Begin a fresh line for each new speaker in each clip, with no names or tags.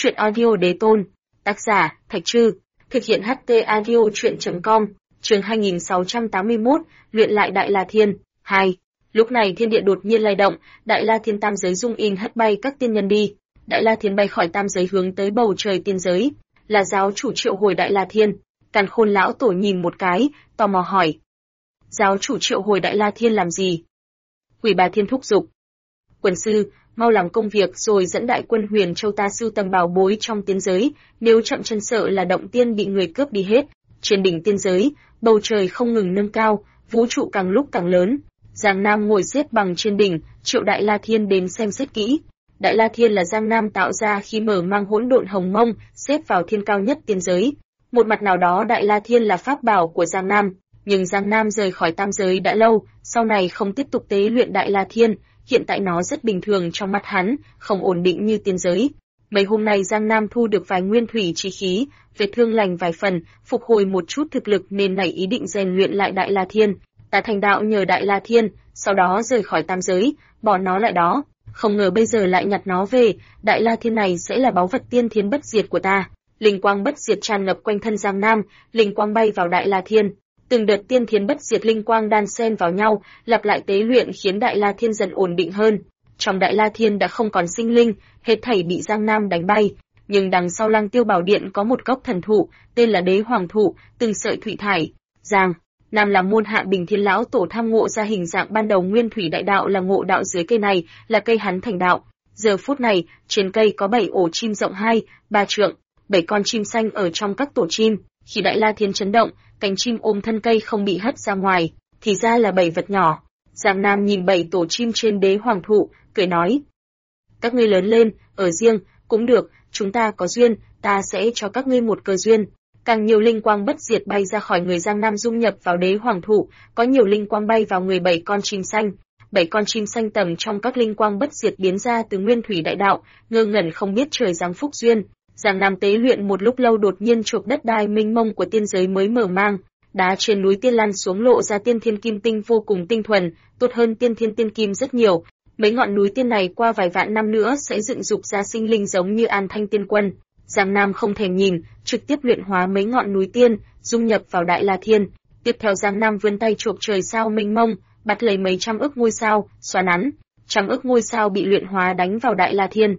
Chuyện audio đế tôn. Tác giả, Thạch Trư. Thực hiện HT audio chuyện.com. Chương 2681, luyện lại Đại La Thiên. 2. Lúc này thiên địa đột nhiên lay động, Đại La Thiên tam giới rung in hất bay các tiên nhân đi. Đại La Thiên bay khỏi tam giới hướng tới bầu trời tiên giới. Là giáo chủ triệu hồi Đại La Thiên. Càn Khôn lão tổ nhìn một cái, tò mò hỏi. Giáo chủ triệu hồi Đại La Thiên làm gì? Quỷ Bà Thiên thúc giục. Quần sư, mau làm công việc rồi dẫn đại quân Huyền Châu ta sưu tầm bảo bối trong tiên giới, nếu chậm chân sợ là động tiên bị người cướp đi hết. Trên đỉnh tiên giới, bầu trời không ngừng nâng cao, vũ trụ càng lúc càng lớn. Giang Nam ngồi xếp bằng trên đỉnh, triệu Đại La Thiên đến xem xét kỹ. Đại La Thiên là Giang Nam tạo ra khi mở mang hỗn độn hồng mông, xếp vào thiên cao nhất tiên giới. Một mặt nào đó Đại La Thiên là pháp bảo của Giang Nam, nhưng Giang Nam rời khỏi tam giới đã lâu, sau này không tiếp tục tế luyện Đại La Thiên. Hiện tại nó rất bình thường trong mắt hắn, không ổn định như tiên giới. Mấy hôm nay Giang Nam thu được vài nguyên thủy chi khí, vết thương lành vài phần, phục hồi một chút thực lực nên nảy ý định rèn luyện lại Đại La Thiên. Ta thành đạo nhờ Đại La Thiên, sau đó rời khỏi tam giới, bỏ nó lại đó. Không ngờ bây giờ lại nhặt nó về, Đại La Thiên này sẽ là báu vật tiên thiên bất diệt của ta. Linh quang bất diệt tràn ngập quanh thân Giang Nam, linh quang bay vào Đại La Thiên. Từng đợt tiên thiên bất diệt linh quang đan xen vào nhau, lặp lại tế luyện khiến Đại La Thiên dần ổn định hơn. Trong Đại La Thiên đã không còn sinh linh, hết thảy bị Giang Nam đánh bay. Nhưng đằng sau Lăng Tiêu Bảo Điện có một gốc thần thụ, tên là Đế Hoàng thụ, từng sợi thủy thải. Giang Nam là môn hạ Bình Thiên lão tổ tham ngộ ra hình dạng ban đầu nguyên thủy đại đạo là ngộ đạo dưới cây này, là cây hắn thành đạo. Giờ phút này, trên cây có 7 ổ chim rộng 2-3 trượng, 7 con chim xanh ở trong các tổ chim. Khi Đại La Thiên chấn động, cánh chim ôm thân cây không bị hất ra ngoài, thì ra là 7 vật nhỏ. Giang Nam nhìn 7 tổ chim trên Đế Hoàng thụ, cười nói: các ngươi lớn lên, ở riêng cũng được, chúng ta có duyên, ta sẽ cho các ngươi một cơ duyên. Càng nhiều linh quang bất diệt bay ra khỏi người Giang Nam dung nhập vào Đế Hoàng thụ, có nhiều linh quang bay vào người 7 con chim xanh. 7 con chim xanh tầm trong các linh quang bất diệt biến ra từ nguyên thủy đại đạo, ngơ ngẩn không biết trời giáng phúc duyên. Giang Nam tế luyện một lúc lâu đột nhiên chộp đất đai mênh mông của tiên giới mới mở mang, đá trên núi tiên lan xuống lộ ra tiên thiên kim tinh vô cùng tinh thuần, tốt hơn tiên thiên tiên kim rất nhiều. Mấy ngọn núi tiên này qua vài vạn năm nữa sẽ dựng dục ra sinh linh giống như An Thanh Tiên Quân. Giang Nam không thèm nhìn, trực tiếp luyện hóa mấy ngọn núi tiên, dung nhập vào Đại La Thiên. Tiếp theo Giang Nam vươn tay chộp trời sao mênh mông, bắt lấy mấy trăm ức ngôi sao, xóa nắn. Trăm ức ngôi sao bị luyện hóa đánh vào Đại La Thiên.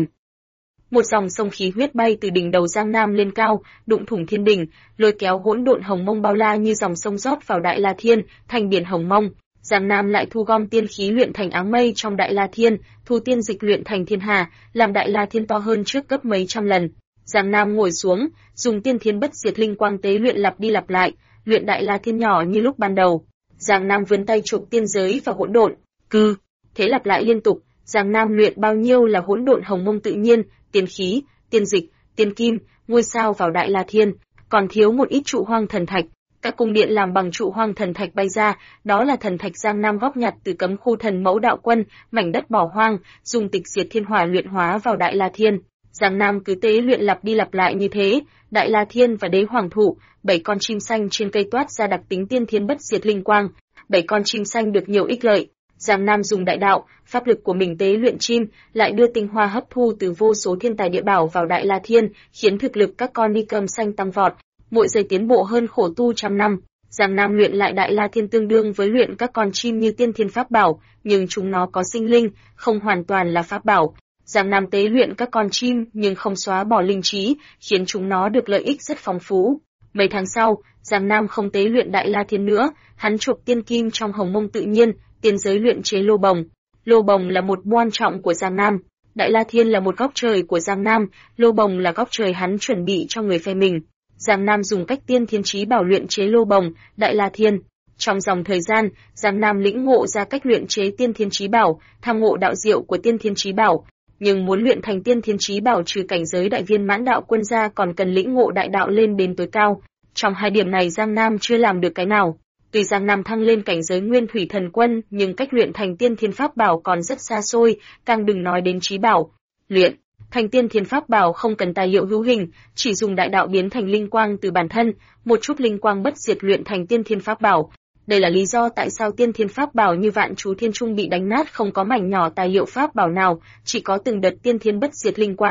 Một dòng sông khí huyết bay từ đỉnh đầu Giang Nam lên cao, đụng thủng thiên đỉnh, lôi kéo hỗn độn hồng mông bao la như dòng sông rót vào Đại La Thiên, thành biển hồng mông. Giang Nam lại thu gom tiên khí luyện thành áng mây trong Đại La Thiên, thu tiên dịch luyện thành thiên hà, làm Đại La Thiên to hơn trước gấp mấy trăm lần. Giang Nam ngồi xuống, dùng tiên thiên bất diệt linh quang tế luyện lặp đi lặp lại, luyện Đại La Thiên nhỏ như lúc ban đầu. Giang Nam vươn tay chụp tiên giới và hỗn độn, thế lặp lại liên tục. Giang Nam luyện bao nhiêu là hỗn độn hồng mông tự nhiên, tiên khí, tiên dịch, tiên kim, ngôi sao vào Đại La Thiên, còn thiếu một ít trụ hoang thần thạch. Các cung điện làm bằng trụ hoang thần thạch bay ra, đó là thần thạch Giang Nam góp nhặt từ cấm khu Thần Mẫu Đạo Quân, mảnh đất bỏ hoang, dùng tịch diệt thiên hỏa luyện hóa vào Đại La Thiên. Giang Nam cứ tế luyện lặp đi lặp lại như thế, Đại La Thiên và Đế Hoàng thụ, 7 con chim xanh trên cây toát ra đặc tính tiên thiên bất diệt linh quang, 7 con chim xanh được nhiều ích lợi. Giang Nam dùng đại đạo, pháp lực của mình tế luyện chim, lại đưa tinh hoa hấp thu từ vô số thiên tài địa bảo vào Đại La Thiên, khiến thực lực các con ni cơm xanh tăng vọt, mỗi giây tiến bộ hơn khổ tu trăm năm. Giang Nam luyện lại Đại La Thiên tương đương với luyện các con chim như tiên thiên pháp bảo, nhưng chúng nó có sinh linh, không hoàn toàn là pháp bảo. Giang Nam tế luyện các con chim nhưng không xóa bỏ linh trí, khiến chúng nó được lợi ích rất phong phú. Mấy tháng sau, Giang Nam không tế luyện Đại La Thiên nữa, hắn chụp tiên kim trong hồng mông tự nhiên, tiên giới luyện chế lô bồng. Lô bồng là một quan trọng của Giang Nam. Đại La Thiên là một góc trời của Giang Nam, lô bồng là góc trời hắn chuẩn bị cho người phe mình. Giang Nam dùng cách tiên thiên chí bảo luyện chế lô bồng, Đại La Thiên. Trong dòng thời gian, Giang Nam lĩnh ngộ ra cách luyện chế tiên thiên chí bảo, tham ngộ đạo diệu của tiên thiên chí bảo. Nhưng muốn luyện thành tiên thiên chí bảo trừ cảnh giới đại viên mãn đạo quân ra còn cần lĩnh ngộ đại đạo lên đến tối cao. Trong hai điểm này Giang Nam chưa làm được cái nào. Tuy Giang Nam thăng lên cảnh giới nguyên thủy thần quân, nhưng cách luyện thành tiên thiên pháp bảo còn rất xa xôi, càng đừng nói đến chí bảo. Luyện thành tiên thiên pháp bảo không cần tài liệu hữu hình, chỉ dùng đại đạo biến thành linh quang từ bản thân, một chút linh quang bất diệt luyện thành tiên thiên pháp bảo. Đây là lý do tại sao tiên thiên pháp bảo như Vạn Chú Thiên Trung bị đánh nát không có mảnh nhỏ tài liệu pháp bảo nào, chỉ có từng đợt tiên thiên bất diệt linh quang,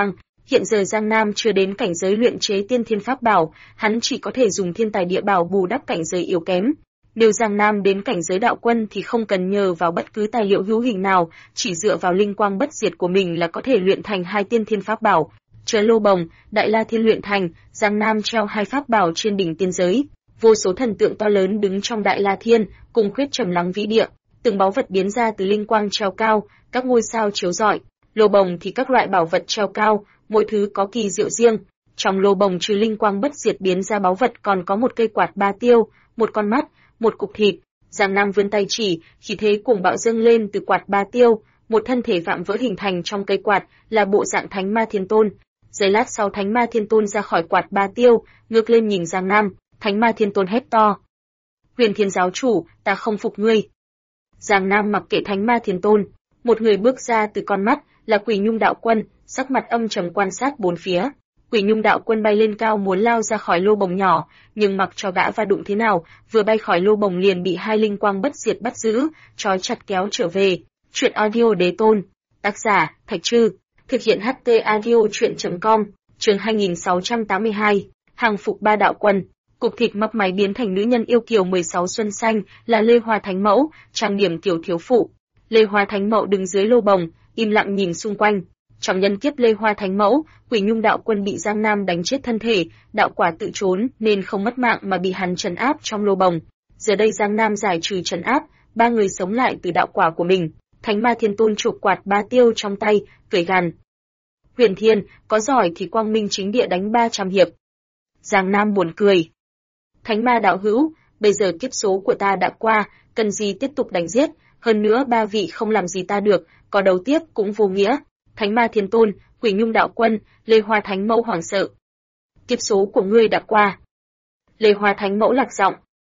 Hiện giờ Giang Nam chưa đến cảnh giới luyện chế tiên thiên pháp bảo, hắn chỉ có thể dùng thiên tài địa bảo bù đắp cảnh giới yếu kém. Nếu Giang Nam đến cảnh giới đạo quân thì không cần nhờ vào bất cứ tài liệu hữu hình nào, chỉ dựa vào linh quang bất diệt của mình là có thể luyện thành 2 tiên thiên pháp bảo. Chờ Lô Bồng, Đại La Thiên luyện thành, Giang Nam treo 2 pháp bảo trên đỉnh tiên giới. Vô số thần tượng to lớn đứng trong Đại La Thiên, cùng khuyết trầm lắng vĩ địa, từng báu vật biến ra từ linh quang treo cao, các ngôi sao chiếu rọi. Lô Bồng thì các loại bảo vật treo cao, mỗi thứ có kỳ diệu riêng. Trong lô bồng trừ linh quang bất diệt biến ra báu vật còn có một cây quạt 3 tiêu, một con mắt, một cục thịt. Giang Nam vươn tay chỉ, khí thế cuồng bạo dâng lên từ quạt 3 tiêu, một thân thể vạm vỡ hình thành trong cây quạt, là bộ dạng Thánh Ma Thiên Tôn. Giây lát sau Thánh Ma Thiên Tôn ra khỏi quạt 3 tiêu, ngước lên nhìn Giang Nam, Thánh Ma Thiên Tôn hét to: "Huyền Thiên giáo chủ, ta không phục ngươi." Giang Nam mặc kệ Thánh Ma Thiên Tôn, một người bước ra từ con mắt, là Quỷ Nhung đạo quân, sắc mặt âm trầm quan sát bốn phía. Quỷ Nhung đạo quân bay lên cao muốn lao ra khỏi lô bồng nhỏ, nhưng mặc cho gã va đụng thế nào, vừa bay khỏi lô bồng liền bị 2 linh quang bất diệt bắt giữ, trói chặt kéo trở về. Truyện audio Đế Tôn, tác giả Thạch Trư, thực hiện HT audio truyện.com, chương 2682, hàng phục 3 đạo quân. Cục thịt mấp máy biến thành nữ nhân yêu kiều 16 xuân xanh, là Lê Hoa Thánh Mẫu, trang điểm tiểu thiếu phụ. Lê Hoa Thánh Mẫu đứng dưới lô bồng, im lặng nhìn xung quanh. Trong nhân kiếp Lê Hoa Thánh Mẫu, Quỷ Nhung đạo quân bị Giang Nam đánh chết thân thể, đạo quả tự trốn nên không mất mạng mà bị hắn trấn áp trong lô bồng. Giờ đây Giang Nam giải trừ trấn áp, 3 người sống lại từ đạo quả của mình. Thánh Ma Thiên Tôn chụp quạt 3 tiêu trong tay, cười gằn: "Huyền Thiên, có giỏi thì quang minh chính địa đánh 300 hiệp." Giang Nam buồn cười: "Thánh Ma đạo hữu, bây giờ kiếp số của ta đã qua, cần gì tiếp tục đánh giết, hơn nữa 3 vị không làm gì ta được, có đấu tiếp cũng vô nghĩa." Thánh Ma Thiên Tôn, Quỷ Nhung đạo quân, Lê Hoa Thánh Mẫu hoảng sợ: "Kiếp số của ngươi đã qua." Lê Hoa Thánh Mẫu lạc giọng: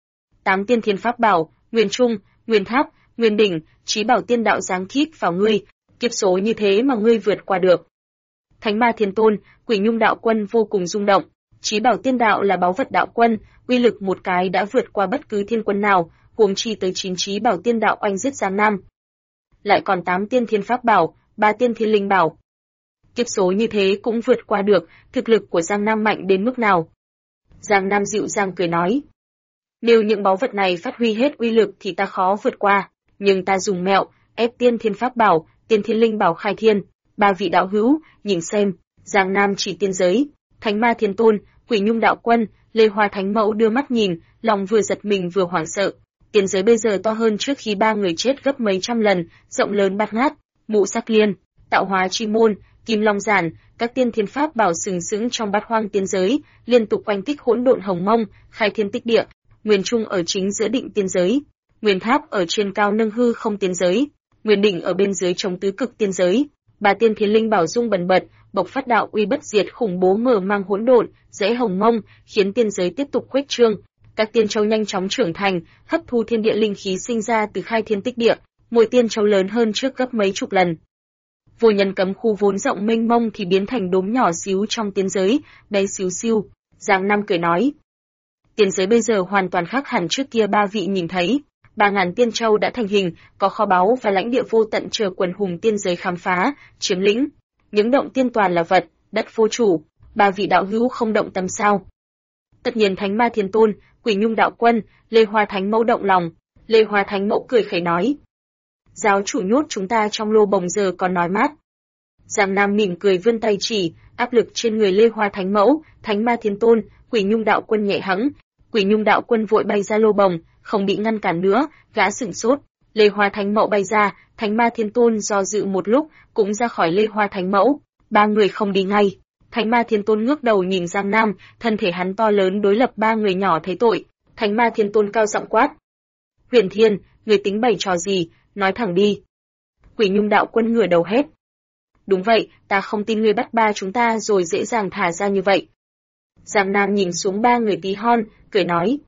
8 tiên thiên pháp bảo, Nguyên Trung, Nguyên Tháp, Nguyên Đỉnh, Chí Bảo Tiên Đạo giáng khít vào ngươi, kiếp số như thế mà ngươi vượt qua được. Thánh Ma Thiên Tôn, Quỷ Nhung đạo quân vô cùng rung động. Chí Bảo Tiên Đạo là báu vật đạo quân, uy lực một cái đã vượt qua bất cứ thiên quân nào, huống chi tới 9 Chí Bảo Tiên Đạo oanh giết Giang Nam. Lại còn 8 tiên thiên pháp bảo, 3 tiên thiên linh bảo. Kiếp số như thế cũng vượt qua được, thực lực của Giang Nam mạnh đến mức nào? Giang Nam dịu dàng cười nói: "Nếu những báu vật này phát huy hết uy lực thì ta khó vượt qua, nhưng ta dùng mẹo, ép tiên thiên pháp bảo, tiên thiên linh bảo khai thiên. 3 vị đạo hữu, nhìn xem." Giang Nam chỉ tiên giới. Thánh Ma Thiên Tôn, Quỷ Nhung đạo quân, Lê Hoa Thánh Mẫu đưa mắt nhìn, lòng vừa giật mình vừa hoảng sợ. Tiên giới bây giờ to hơn trước khi 3 người chết gấp mấy trăm lần, rộng lớn bát ngát, Mụ Sắc Liên, Tạo Hóa Chi Môn, Kim Long Giản, các tiên thiên pháp bảo sừng sững trong bát hoang tiên giới, liên tục oanh kích hỗn độn hồng mông, khai thiên tích địa. Nguyên Trung ở chính giữa định tiên giới, Nguyên Tháp ở trên cao nâng hư không tiên giới, Nguyên Đỉnh ở bên dưới chống tứ cực tiên giới. 3 tiên thiên linh bảo dung bần bật, bộc phát đạo uy bất diệt khủng bố mở mang hỗn độn, rẽ hồng mông, khiến tiên giới tiếp tục khuếch trương. Các tiên châu nhanh chóng trưởng thành, hấp thu thiên địa linh khí sinh ra từ khai thiên tích địa, mỗi tiên châu lớn hơn trước gấp mấy chục lần. Vô nhân cấm khu vốn rộng mênh mông thì biến thành đốm nhỏ xíu trong tiên giới, bé xíu xiu. Giang Nam cười nói: "Tiên giới bây giờ hoàn toàn khác hẳn trước kia 3 vị nhìn thấy. 3.000 tiên châu đã thành hình, có kho báu và lãnh địa vô tận chờ quần hùng tiên giới khám phá, chiếm lĩnh. Những động tiên toàn là vật, đất vô chủ. 3 vị đạo hữu không động tâm sao?" Tất nhiên Thánh Ma Thiên Tôn, Quỷ Nhung đạo quân, Lê Hoa Thánh Mẫu động lòng. Lê Hoa Thánh Mẫu cười khẩy nói: "Giáo chủ nhốt chúng ta trong lô bồng giờ còn nói mát." Giang Nam mỉm cười vươn tay chỉ, áp lực trên người Lê Hoa Thánh Mẫu, Thánh Ma Thiên Tôn, Quỷ Nhung đạo quân nhẹ hẫng. Quỷ Nhung đạo quân vội bay ra lô bồng, không bị ngăn cản nữa, gã sửng sốt. Lê Hoa Thánh Mẫu bay ra, Thánh Ma Thiên Tôn do dự một lúc, cũng ra khỏi Lê Hoa Thánh Mẫu. 3 người không đi ngay. Thánh Ma Thiên Tôn ngước đầu nhìn Giang Nam, thân thể hắn to lớn đối lập 3 người nhỏ thấy tội. Thánh Ma Thiên Tôn cao giọng quát: "Huyền Thiên, người tính bày trò gì, nói thẳng đi." Quỷ Nhung đạo quân ngửa đầu hét: "Đúng vậy, ta không tin ngươi bắt 3 chúng ta rồi dễ dàng thả ra như vậy." Giang Nam nhìn xuống 3 người tí hon, cười nói: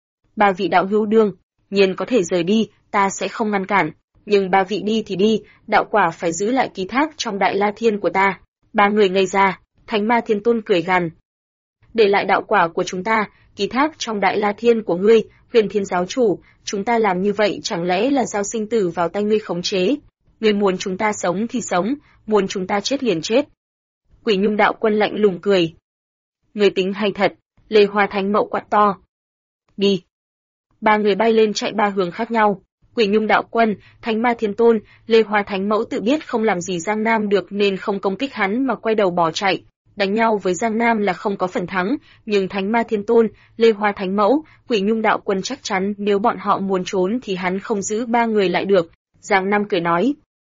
"3 vị đạo hữu đương nhiên có thể rời đi, ta sẽ không ngăn cản, nhưng 3 vị đi thì đi, đạo quả phải giữ lại ký thác trong Đại La Thiên của ta." 3 người ngây ra. Thánh Ma Thiên Tôn cười gằn: "Để lại đạo quả của chúng ta, ký thác trong Đại La Thiên của ngươi, Huyền Thiên giáo chủ, chúng ta làm như vậy chẳng lẽ là giao sinh tử vào tay ngươi khống chế? Ngươi muốn chúng ta sống thì sống, muốn chúng ta chết liền chết." Quỷ Nhung đạo quân lạnh lùng cười. Người tính hay thật, Lê Hoa Thánh Mẫu quát to. Đi. Ba người bay lên chạy ba hướng khác nhau. Quỷ Nhung đạo quân, Thánh Ma Thiên Tôn, Lê Hoa Thánh Mẫu tự biết không làm gì Giang Nam được nên không công kích hắn mà quay đầu bỏ chạy. Đánh nhau với Giang Nam là không có phần thắng, nhưng Thánh Ma Thiên Tôn, Lê Hoa Thánh Mẫu, Quỷ Nhung đạo quân chắc chắn nếu bọn họ muốn trốn thì hắn không giữ ba người lại được. Giang Nam cười nói.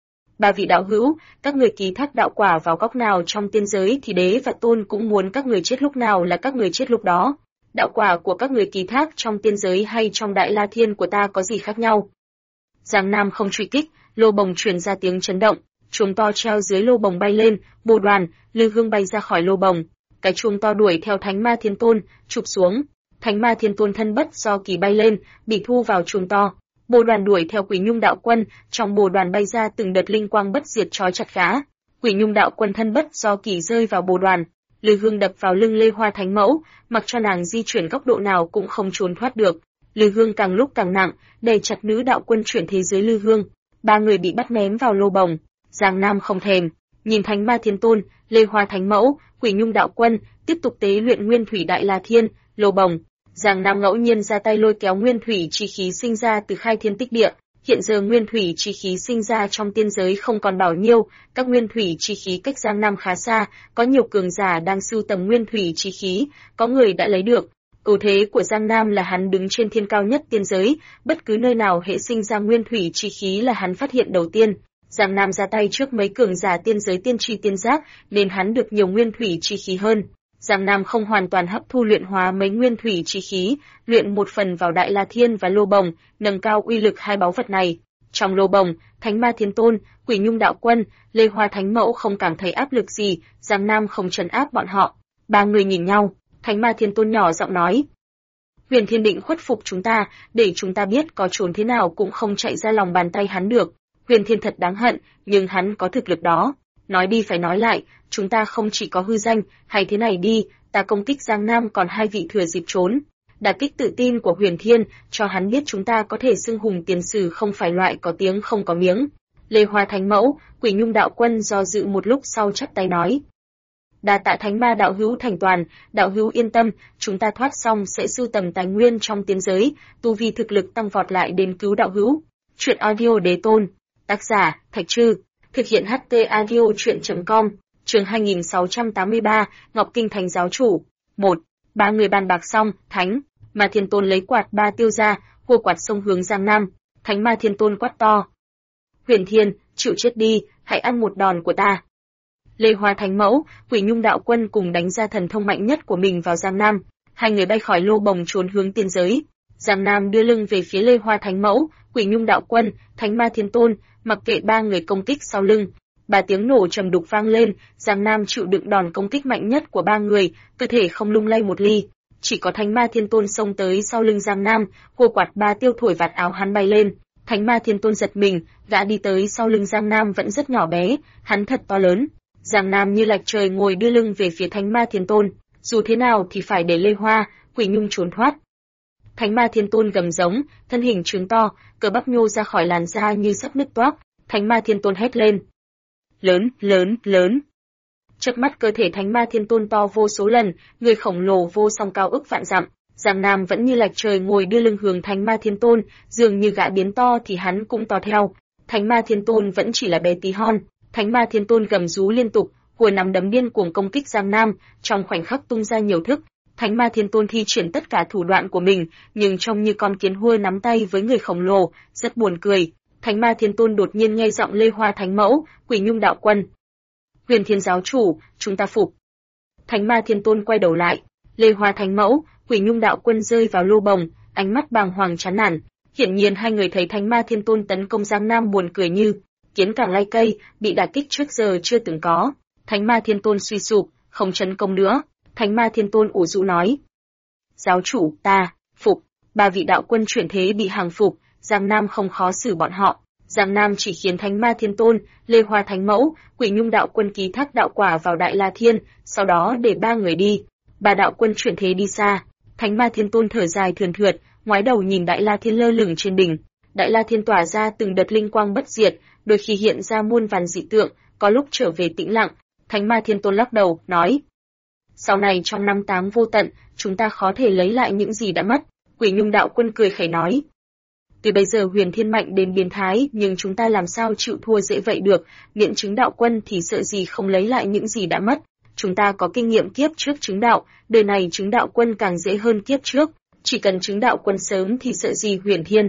Ba vị đạo hữu, các người ký thác đạo quả vào góc nào trong tiên giới thì đế và tôn cũng muốn các người chết lúc nào là các người chết lúc đó. Đạo quả của các người ký thác trong tiên giới hay trong Đại La Thiên của ta có gì khác nhau? Giang Nam không truy kích, lô bồng truyền ra tiếng chấn động, chuông to treo dưới lô bồng bay lên, Bồ Đoàn, Lư Hương bay ra khỏi lô bồng. Cái chuông to đuổi theo Thánh Ma Thiên Tôn, chụp xuống. Thánh Ma Thiên Tôn thân bất do kỳ bay lên, bị thu vào chuông to. Bồ Đoàn đuổi theo Quỷ Nhung đạo quân, trong Bồ Đoàn bay ra từng đợt linh quang bất diệt trói chặt gã. Quỷ Nhung đạo quân thân bất do kỳ rơi vào Bồ Đoàn. Lư Hương đập vào lưng Lê Hoa Thánh Mẫu, mặc cho nàng di chuyển góc độ nào cũng không trốn thoát được. Lư Hương càng lúc càng nặng, đè chặt nữ đạo quân chuyển thế dưới Lư Hương. Ba người bị bắt ném vào lô bồng. Giang Nam không thèm, nhìn Thánh Ma Thiên Tôn, Lê Hoa Thánh Mẫu, Quỷ Nhung đạo quân tiếp tục tế luyện Nguyên Thủy Đại La Thiên, lô bồng. Giang Nam ngẫu nhiên ra tay lôi kéo Nguyên Thủy chi khí sinh ra từ Khai Thiên Tích Địa. Hiện giờ Nguyên Thủy chi khí sinh ra trong tiên giới không còn bao nhiêu, các Nguyên Thủy chi khí cách Giang Nam khá xa, có nhiều cường giả đang sưu tầm Nguyên Thủy chi khí, có người đã lấy được. Ưu thế của Giang Nam là hắn đứng trên thiên cao nhất tiên giới, bất cứ nơi nào hệ sinh ra Nguyên Thủy chi khí là hắn phát hiện đầu tiên. Giang Nam ra tay trước mấy cường giả tiên giới tiên tri tiên giác, nên hắn được nhiều Nguyên Thủy chi khí hơn. Giang Nam không hoàn toàn hấp thu luyện hóa mấy Nguyên Thủy chi khí, luyện một phần vào Đại La Thiên và lô bồng, nâng cao uy lực hai báu vật này. Trong lô bồng, Thánh Ma Thiên Tôn, Quỷ Nhung đạo quân, Lê Hoa Thánh Mẫu không cảm thấy áp lực gì, Giang Nam không trấn áp bọn họ. Ba người nhìn nhau, Thánh Ma Thiên Tôn nhỏ giọng nói: Huyền Thiên định khuất phục chúng ta, để chúng ta biết có trốn thế nào cũng không chạy ra lòng bàn tay hắn được. Huyền Thiên thật đáng hận, nhưng hắn có thực lực đó. Nói đi phải nói lại, chúng ta không chỉ có hư danh, hay thế này đi, ta công kích Giang Nam còn hai vị thừa dịp trốn. Đả kích tự tin của Huyền Thiên, cho hắn biết chúng ta có thể xưng hùng tiền sử không phải loại có tiếng không có miếng. Lê Hoa Thánh Mẫu, Quỷ Nhung đạo quân do dự một lúc sau chắp tay nói: Đa tạ Thánh Ma đạo hữu thành toàn, đạo hữu yên tâm, chúng ta thoát xong sẽ sưu tầm tài nguyên trong tiên giới, tu vi thực lực tăng vọt lại đến cứu đạo hữu. Truyện audio Đế Tôn, tác giả Thạch Trư, thực hiện HT audio truyện.com, chương 2683, Ngọc Kinh Thánh giáo chủ. 1. Ba người bàn bạc xong, Thánh Ma Thiên Tôn lấy quạt ba tiêu ra, hô quạt xông hướng Giang Nam. Thánh Ma Thiên Tôn quát to: Huyền Thiên, chịu chết đi, hãy ăn một đòn của ta. Lê Hoa Thánh Mẫu, Quỷ Nhung đạo quân cùng đánh ra thần thông mạnh nhất của mình vào Giang Nam. Hai người bay khỏi lô bồng trốn hướng tiên giới. Giang Nam đưa lưng về phía Lê Hoa Thánh Mẫu, Quỷ Nhung đạo quân, Thánh Ma Thiên Tôn, mặc kệ ba người công kích sau lưng. Ba tiếng nổ trầm đục vang lên, Giang Nam chịu đựng đòn công kích mạnh nhất của ba người, cơ thể không lung lay một ly. Chỉ có Thánh Ma Thiên Tôn xông tới sau lưng Giang Nam, hô quạt ba tiêu thổi vạt áo hắn bay lên. Thánh Ma Thiên Tôn giật mình, gã đi tới sau lưng Giang Nam vẫn rất nhỏ bé, hắn thật to lớn. Giang Nam như lạch trời ngồi đưa lưng về phía Thánh Ma Thiên Tôn, dù thế nào thì phải để Lê Hoa, Quỷ Nhung trốn thoát. Thánh Ma Thiên Tôn gầm giống, thân hình trướng to, cơ bắp nhô ra khỏi làn da như sắp nứt toác. Thánh Ma Thiên Tôn hét lên: Lớn, lớn, lớn! Chớp mắt cơ thể Thánh Ma Thiên Tôn to vô số lần, người khổng lồ vô song cao ức vạn dặm. Giang Nam vẫn như lạch trời ngồi đưa lưng hướng Thánh Ma Thiên Tôn, dường như gã biến to thì hắn cũng to theo. Thánh Ma Thiên Tôn vẫn chỉ là bé tí hon. Thánh Ma Thiên Tôn gầm rú liên tục, hùa nắm đấm điên cuồng công kích Giang Nam, trong khoảnh khắc tung ra nhiều thức. Thánh Ma Thiên Tôn thi triển tất cả thủ đoạn của mình, nhưng trông như con kiến hôi nắm tay với người khổng lồ, rất buồn cười. Thánh Ma Thiên Tôn đột nhiên nghe giọng Lê Hoa Thánh Mẫu, Quỷ Nhung đạo quân: Huyền Thiên giáo chủ, chúng ta phục. Thánh Ma Thiên Tôn quay đầu lại, Lê Hoa Thánh Mẫu, Quỷ Nhung đạo quân rơi vào lô bồng, ánh mắt bàng hoàng chán nản. Hiển nhiên hai người thấy Thánh Ma Thiên Tôn tấn công Giang Nam buồn cười như kiến càng lay cây, bị đả kích trước giờ chưa từng có. Thánh Ma Thiên Tôn suy sụp, không tấn công nữa. Thánh Ma Thiên Tôn ủ rũ nói: Giáo chủ, ta phục. Ba vị đạo quân chuyển thế bị hàng phục, Giang Nam không khó xử bọn họ. Giang Nam chỉ khiến Thánh Ma Thiên Tôn, Lê Hoa Thánh Mẫu, Quỷ Nhung đạo quân ký thác đạo quả vào Đại La Thiên, sau đó để ba người đi. Ba đạo quân chuyển thế đi xa. Thánh Ma Thiên Tôn thở dài thườn thượt, ngoái đầu nhìn Đại La Thiên lơ lửng trên đỉnh. Đại La Thiên tỏa ra từng đợt linh quang bất diệt, đôi khi hiện ra muôn vàn dị tượng, có lúc trở về tĩnh lặng. Thánh Ma Thiên Tôn lắc đầu, nói. Sau này trong năm tháng vô tận, chúng ta khó thể lấy lại những gì đã mất. Quỷ Nhung Đạo Quân cười khẩy nói. Tuy bây giờ Huyền Thiên mạnh đến biến thái, nhưng chúng ta làm sao chịu thua dễ vậy được, miễn chứng đạo quân thì sợ gì không lấy lại những gì đã mất. Chúng ta có kinh nghiệm kiếp trước chứng đạo, đời này chứng đạo quân càng dễ hơn kiếp trước, chỉ cần chứng đạo quân sớm thì sợ gì Huyền Thiên.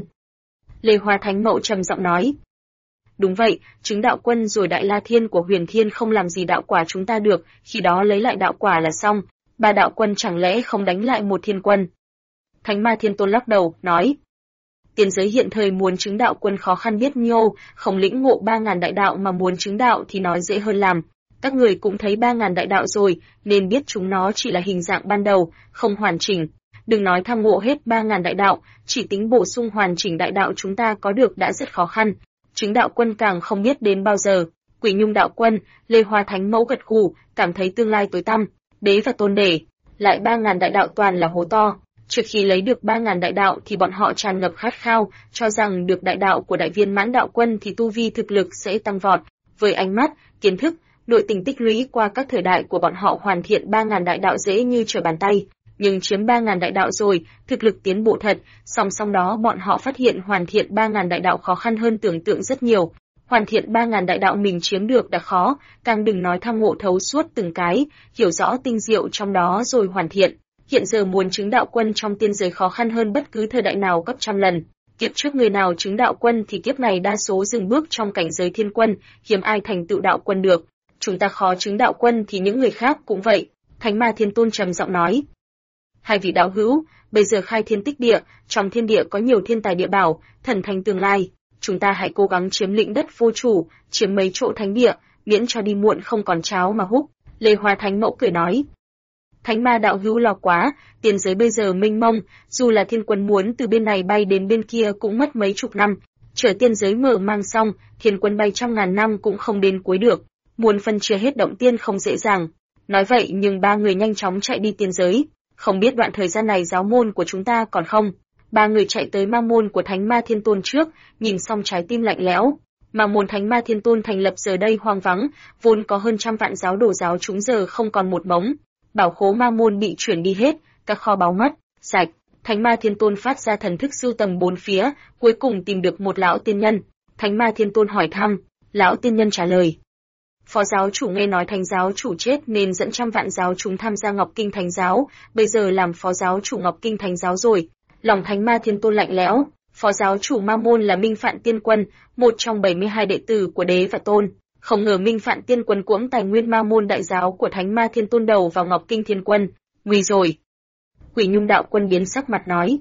Lê Hoa Thánh Mẫu trầm giọng nói. Đúng vậy, chứng đạo quân rồi Đại La Thiên của Huyền Thiên không làm gì đạo quả chúng ta được, khi đó lấy lại đạo quả là xong, ba đạo quân chẳng lẽ không đánh lại một thiên quân. Thánh Ma Thiên Tôn lắc đầu, nói. Tiên giới hiện thời muốn chứng đạo quân khó khăn biết nhiêu, không lĩnh ngộ 3.000 đại đạo mà muốn chứng đạo thì nói dễ hơn làm. Các người cũng thấy 3.000 đại đạo rồi, nên biết chúng nó chỉ là hình dạng ban đầu, không hoàn chỉnh. Đừng nói tham ngộ hết 3.000 đại đạo, chỉ tính bổ sung hoàn chỉnh đại đạo chúng ta có được đã rất khó khăn. Chứng đạo quân càng không biết đến bao giờ. Quỷ Nhung Đạo Quân, Lê Hoa Thánh Mẫu gật gù, cảm thấy tương lai tối tăm. Đế và Tôn để lại 3.000 đại đạo toàn là hố to. Trước khi lấy được 3.000 đại đạo thì bọn họ tràn ngập khát khao, cho rằng được đại đạo của đại viên mãn đạo quân thì tu vi thực lực sẽ tăng vọt. Với ánh mắt, kiến thức, nội tình tích lũy qua các thời đại của bọn họ hoàn thiện 3.000 đại đạo dễ như trở bàn tay. Nhưng chiếm 3.000 đại đạo rồi, thực lực tiến bộ thật, song song đó bọn họ phát hiện hoàn thiện 3.000 đại đạo khó khăn hơn tưởng tượng rất nhiều. Hoàn thiện 3.000 đại đạo mình chiếm được đã khó, càng đừng nói tham ngộ thấu suốt từng cái, hiểu rõ tinh diệu trong đó rồi hoàn thiện. Hiện giờ muốn chứng đạo quân trong tiên giới khó khăn hơn bất cứ thời đại nào gấp trăm lần. Kiếp trước người nào chứng đạo quân thì kiếp này đa số dừng bước trong cảnh giới thiên quân, hiếm ai thành tựu đạo quân được. Chúng ta khó chứng đạo quân thì những người khác cũng vậy. Thánh Ma Thiên Tôn trầm giọng nói. Hai vị đạo hữu, bây giờ khai thiên tích địa, trong thiên địa có nhiều thiên tài địa bảo, thần thánh tương lai. Chúng ta hãy cố gắng chiếm lĩnh đất vô chủ, chiếm mấy chỗ thánh địa, miễn cho đi muộn không còn cháo mà húp. Lê Hoa Thánh Mẫu cười nói. Thánh Ma đạo hữu lo quá, tiên giới bây giờ mênh mông, dù là thiên quân muốn từ bên này bay đến bên kia cũng mất mấy chục năm. Chờ tiên giới mở mang xong, thiên quân bay trăm ngàn năm cũng không đến cuối được. Muốn phân chia hết động tiên không dễ dàng. Nói vậy nhưng ba người nhanh chóng chạy đi tiên giới. Không biết đoạn thời gian này giáo môn của chúng ta còn không? Ba người chạy tới ma môn của Thánh Ma Thiên Tôn trước, nhìn xong trái tim lạnh lẽo. Ma môn Thánh Ma Thiên Tôn thành lập giờ đây hoang vắng, vốn có hơn trăm vạn giáo đồ giáo chúng giờ không còn một mống. Bảo khố ma môn bị chuyển đi hết, các kho báu mất, sạch. Thánh Ma Thiên Tôn phát ra thần thức sưu tầm bốn phía, cuối cùng tìm được một lão tiên nhân. Thánh Ma Thiên Tôn hỏi thăm, lão tiên nhân trả lời. Phó giáo chủ nghe nói thánh giáo chủ chết nên dẫn trăm vạn giáo chúng tham gia Ngọc Kinh Thánh giáo, bây giờ làm phó giáo chủ Ngọc Kinh Thánh giáo rồi. Lòng Thánh Ma Thiên Tôn lạnh lẽo, phó giáo chủ Ma môn là Minh Phạn Tiên Quân, một trong 72 đệ tử của Đế và Tôn. Không ngờ Minh Phạn Tiên Quân cuỗng tài nguyên Ma môn đại giáo của Thánh Ma Thiên Tôn đầu vào Ngọc Kinh Thiên Quân, nguy rồi. Quỷ Nhung Đạo Quân biến sắc mặt nói.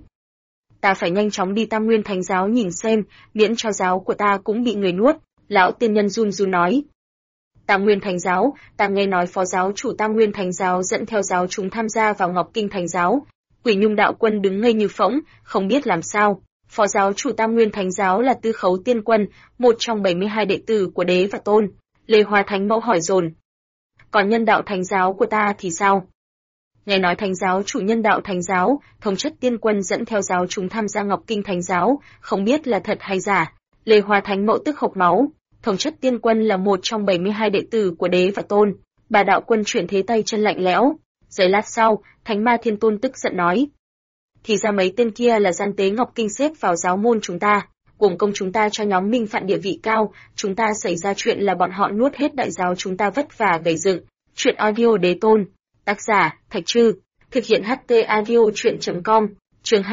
Ta phải nhanh chóng đi Tam Nguyên Thánh giáo nhìn xem, miễn cho giáo của ta cũng bị người nuốt. Lão tiên nhân run run nói. Tam Nguyên Thánh giáo, ta nghe nói phó giáo chủ Tam Nguyên Thánh giáo dẫn theo giáo chúng tham gia vào Ngọc Kinh Thánh giáo. Quỷ Nhung Đạo Quân đứng ngây như phỗng, không biết làm sao. Phó giáo chủ Tam Nguyên Thánh giáo là Tư Khấu Tiên Quân, một trong 72 đệ tử của Đế và Tôn. Lê Hoa Thánh Mẫu hỏi dồn. Còn Nhân Đạo Thánh giáo của ta thì sao? Nghe nói Thánh giáo chủ Nhân Đạo Thánh giáo, Thống Chất Tiên Quân dẫn theo giáo chúng tham gia Ngọc Kinh Thánh giáo, không biết là thật hay giả. Lê Hoa Thánh Mẫu tức hộc máu. Thống Chất Tiên Quân là một trong 72 đệ tử của Đế và Tôn. Bà đạo quân chuyển thế tay chân lạnh lẽo. Giây lát sau, Thánh Ma Thiên Tôn tức giận nói. Thì ra mấy tên kia là gian tế Ngọc Kinh xếp vào giáo môn chúng ta. Uổng công chúng ta cho nhóm Minh Phạn địa vị cao, chúng ta xảy ra chuyện là bọn họ nuốt hết đại giáo chúng ta vất vả gầy dựng. Chuyện audio Đế Tôn. Tác giả, Thạch Trư. Thực hiện HT audio chuyện.com. Chương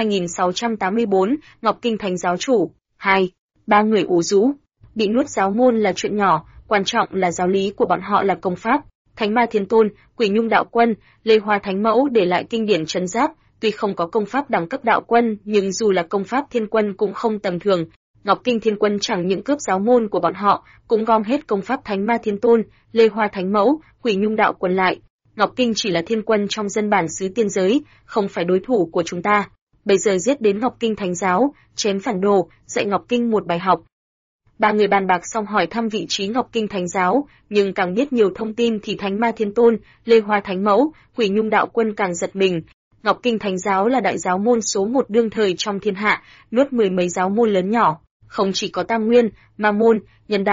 2684, Ngọc Kinh Thánh giáo chủ. 2. Ba người ủ rũ. Bị nuốt giáo môn là chuyện nhỏ, quan trọng là giáo lý của bọn họ là công pháp. Thánh Ma Thiên Tôn, Quỷ Nhung Đạo Quân, Lê Hoa Thánh Mẫu để lại kinh điển trấn giáp, tuy không có công pháp đẳng cấp đạo quân, nhưng dù là công pháp thiên quân cũng không tầm thường. Ngọc Kinh Thiên Quân chẳng những cướp giáo môn của bọn họ, cũng gom hết công pháp Thánh Ma Thiên Tôn, Lê Hoa Thánh Mẫu, Quỷ Nhung Đạo Quân lại. Ngọc Kinh chỉ là thiên quân trong dân bản xứ tiên giới, không phải đối thủ của chúng ta. Bây giờ giết đến Ngọc Kinh Thánh giáo, chém phản đồ, dạy Ngọc Kinh một bài học. Ba người bàn bạc xong hỏi thăm vị trí Ngọc Kinh Thánh giáo, nhưng càng biết nhiều thông tin thì Thánh Ma Thiên Tôn, Lê Hoa Thánh Mẫu, Quỷ Nhung Đạo Quân càng giật mình. Ngọc Kinh Thánh giáo là đại giáo môn số 1 đương thời trong thiên hạ, nuốt mười mấy giáo môn lớn nhỏ, không chỉ có Tam Nguyên, Ma môn, Nhân đạo,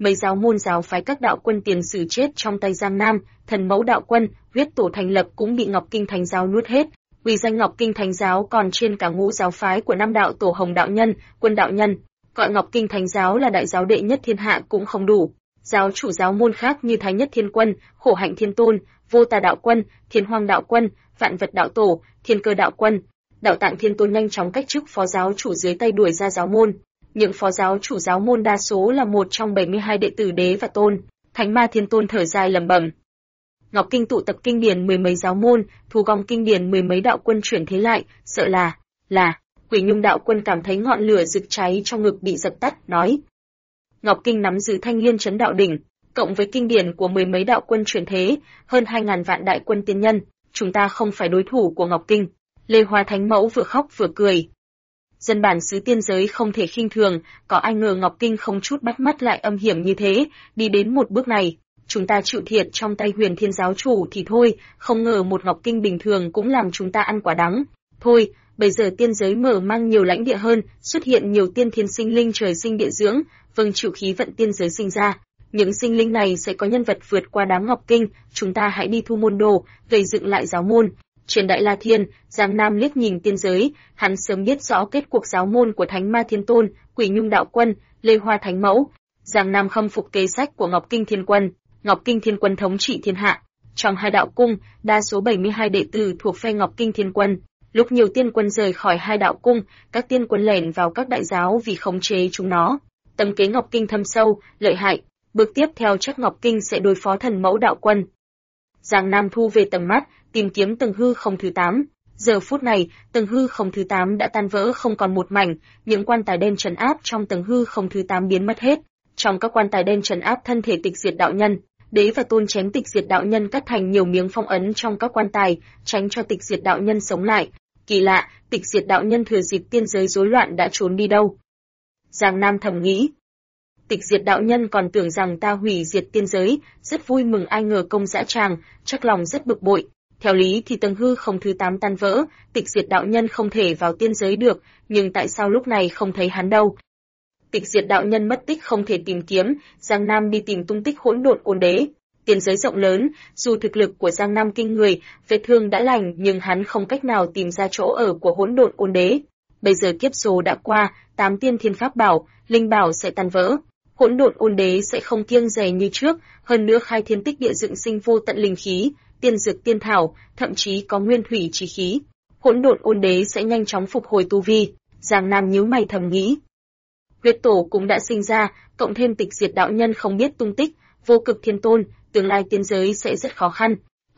mấy giáo môn giáo phái các đạo quân tiền sử chết trong tay Giang Nam, Thần Mẫu đạo quân, huyết tổ thành lập cũng bị Ngọc Kinh Thánh giáo nuốt hết. Uy danh Ngọc Kinh Thánh giáo còn trên cả ngũ giáo phái của năm đạo tổ Hồng đạo nhân, Quân đạo nhân. Gọi Ngọc Kinh Thánh giáo là đại giáo đệ nhất thiên hạ cũng không đủ. Giáo chủ giáo môn khác như Thái Nhất Thiên Quân, Khổ Hạnh Thiên Tôn, Vô Tà đạo quân, Thiên Hoang đạo quân, Vạn Vật đạo tổ, Thiên Cơ đạo quân, Đạo Tạng Thiên Tôn nhanh chóng cách chức phó giáo chủ dưới tay đuổi ra giáo môn. Những phó giáo chủ giáo môn đa số là một trong 72 đệ tử Đế và Tôn. Thánh Ma Thiên Tôn thở dài lẩm bẩm. Ngọc Kinh tụ tập kinh điển mười mấy giáo môn, thu gom kinh điển mười mấy đạo quân chuyển thế lại, sợ là Quỷ Nhung đạo quân cảm thấy ngọn lửa rực cháy trong ngực bị dập tắt, nói: Ngọc Kinh nắm giữ Thanh Liên Chấn đạo đỉnh, cộng với kinh điển của mười mấy đạo quân chuyển thế, hơn 2000 vạn đại quân tiên nhân, chúng ta không phải đối thủ của Ngọc Kinh. Lê Hoa Thánh Mẫu vừa khóc vừa cười. Dân bản xứ tiên giới không thể khinh thường, có ai ngờ Ngọc Kinh không chút bắt mắt lại âm hiểm như thế, đi đến một bước này. Chúng ta chịu thiệt trong tay Huyền Thiên giáo chủ thì thôi, không ngờ một Ngọc Kinh bình thường cũng làm chúng ta ăn quả đắng. Thôi, bây giờ tiên giới mở mang nhiều lãnh địa hơn, xuất hiện nhiều tiên thiên sinh linh trời sinh địa dưỡng, vâng chịu khí vận tiên giới sinh ra. Những sinh linh này sẽ có nhân vật vượt qua đám Ngọc Kinh, chúng ta hãy đi thu môn đồ, gây dựng lại giáo môn. Trên Đại La Thiên, Giang Nam liếc nhìn tiên giới, hắn sớm biết rõ kết cuộc giáo môn của Thánh Ma Thiên Tôn, Quỷ Nhung đạo quân, Lê Hoa Thánh Mẫu. Giang Nam khâm phục kế sách của Ngọc Kinh Thiên Quân. Ngọc Kinh Thiên Quân thống trị thiên hạ. Trong hai đạo cung, đa số 72 đệ tử thuộc phe Ngọc Kinh Thiên Quân. Lúc nhiều tiên quân rời khỏi hai đạo cung, các tiên quân lẻn vào các đại giáo vì khống chế chúng nó. Tâm kế Ngọc Kinh thâm sâu, lợi hại. Bước tiếp theo chắc Ngọc Kinh sẽ đối phó Thần Mẫu đạo quân. Giang Nam thu về tầm mắt, tìm kiếm tầng hư không thứ 8. Giờ phút này, tầng hư không thứ 8 đã tan vỡ không còn một mảnh, những quan tài đen trấn áp trong tầng hư không thứ 8 biến mất hết. Trong các quan tài đen trấn áp thân thể Tịch Diệt đạo nhân, Đế và Tôn chém Tịch Diệt đạo nhân cắt thành nhiều miếng phong ấn trong các quan tài, tránh cho Tịch Diệt đạo nhân sống lại. Kỳ lạ, Tịch Diệt đạo nhân thừa dịp tiên giới rối loạn đã trốn đi đâu? Giang Nam thầm nghĩ. Tịch Diệt đạo nhân còn tưởng rằng ta hủy diệt tiên giới, rất vui mừng, ai ngờ công dã tràng, chắc lòng rất bực bội. Theo lý thì tầng hư không thứ 8 tan vỡ, Tịch Diệt đạo nhân không thể vào tiên giới được, nhưng tại sao lúc này không thấy hắn đâu? Tịch Diệt đạo nhân mất tích không thể tìm kiếm, Giang Nam đi tìm tung tích Hỗn Độn Ôn Đế. Tiên giới rộng lớn, dù thực lực của Giang Nam kinh người, vết thương đã lành nhưng hắn không cách nào tìm ra chỗ ở của Hỗn Độn Ôn Đế. Bây giờ kiếp số đã qua, 8 tiên thiên pháp bảo, linh bảo sẽ tan vỡ. Hỗn Độn Ôn Đế sẽ không kiêng dè như trước, hơn nữa khai thiên tích địa dựng sinh vô tận linh khí, tiên dược tiên thảo, thậm chí có nguyên thủy chí khí. Hỗn Độn Ôn Đế sẽ nhanh chóng phục hồi tu vi. Giang Nam nhíu mày thầm nghĩ. Huyết tổ cũng đã sinh ra, cộng thêm Tịch Diệt đạo nhân không biết tung tích, Vô Cực Thiên Tôn, tương lai tiên giới sẽ rất khó khăn.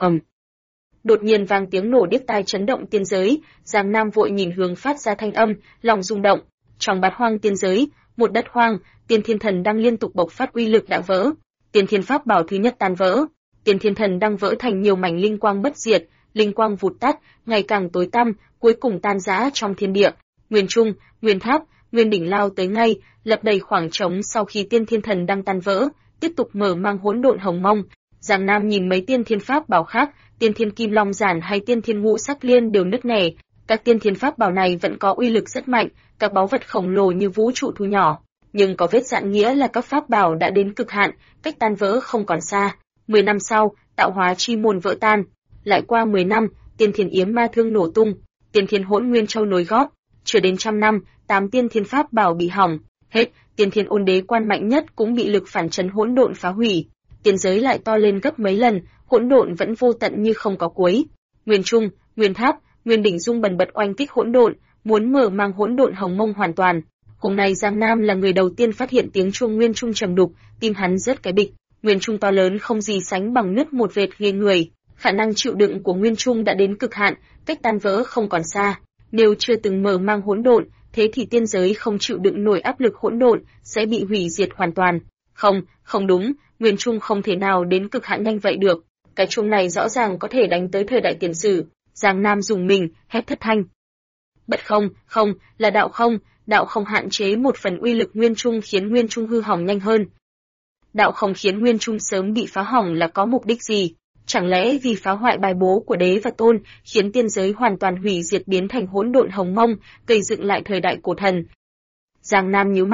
Đột nhiên vang tiếng nổ điếc tai chấn động tiên giới, Giang Nam vội nhìn hướng phát ra thanh âm, lòng rung động. Trong Bát Hoang tiên giới, một đất hoang, Tiên Thiên Thần đang liên tục bộc phát uy lực đã vỡ. Tiên Thiên pháp bảo thứ nhất tan vỡ, Tiên Thiên Thần đang vỡ thành nhiều mảnh linh quang bất diệt, linh quang vụt tắt, ngày càng tối tăm, cuối cùng tan rã trong thiên địa. Nguyên Trung, Nguyên Tháp, Nguyên đỉnh lao tới ngay, lập đầy khoảng trống sau khi Tiên Thiên Thần đang tan vỡ, tiếp tục mở mang hỗn độn hồng mông. Giang Nam nhìn mấy tiên thiên pháp bảo khác, Tiên Thiên Kim Long Giản hay Tiên Thiên Ngũ Sắc Liên đều nứt nẻ. Các tiên thiên pháp bảo này vẫn có uy lực rất mạnh, các báu vật khổng lồ như vũ trụ thu nhỏ, nhưng có vết rạn nghĩa là các pháp bảo đã đến cực hạn, cách tan vỡ không còn xa. 10 năm sau, tạo hóa chi môn vỡ tan. Lại qua 10 năm, Tiên Thiên Yếm Ma Thương nổ tung, Tiên Thiên Hỗn Nguyên Châu nối gót. Chưa đến 100 năm, 8 tiên thiên pháp bảo bị hỏng hết, Tiên Thiên Ôn Đế quan mạnh nhất cũng bị lực phản chấn hỗn độn phá hủy. Tiên giới lại to lên gấp mấy lần, hỗn độn vẫn vô tận như không có cuối. Nguyên Trung, Nguyên Tháp, Nguyên đỉnh rung bần bật oanh kích hỗn độn, muốn mở mang hỗn độn hồng mông hoàn toàn. Hôm nay Giang Nam là người đầu tiên phát hiện tiếng chuông Nguyên Trung trầm đục, tim hắn rớt cái bịch. Nguyên Trung to lớn không gì sánh bằng nứt một vệt ghê người, khả năng chịu đựng của Nguyên Trung đã đến cực hạn, cách tan vỡ không còn xa. Nếu chưa từng mở mang hỗn độn, thế thì tiên giới không chịu đựng nổi áp lực hỗn độn, sẽ bị hủy diệt hoàn toàn. Không đúng, Nguyên Trung không thể nào đến cực hạn nhanh vậy được. Cái chuông này rõ ràng có thể đánh tới thời đại tiền sử. Giang Nam dùng mình, hét thất thanh. Bất không, là đạo không hạn chế một phần uy lực Nguyên Trung khiến Nguyên Trung hư hỏng nhanh hơn. Đạo không khiến Nguyên Trung sớm bị phá hỏng là có mục đích gì? Chẳng lẽ vì phá hoại bài bố của Đế và Tôn, khiến tiên giới hoàn toàn hủy diệt biến thành hỗn độn hồng mông, gây dựng lại thời đại cổ thần? Giang Nam nhíu mày,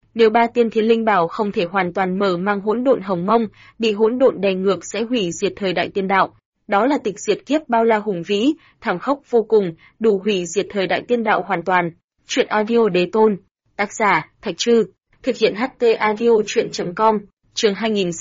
Nếu ba tiên thiên linh bảo không thể hoàn toàn mở mang hỗn độn hồng mông, bị hỗn độn đè ngược sẽ hủy diệt thời đại tiên đạo. Đó là tịch diệt kiếp bao la hùng vĩ, thảm khốc vô cùng, đủ hủy diệt thời đại tiên đạo hoàn toàn. Truyện audio Đế Tôn, tác giả Thạch Trư, thực hiện HT audio truyện.com, chương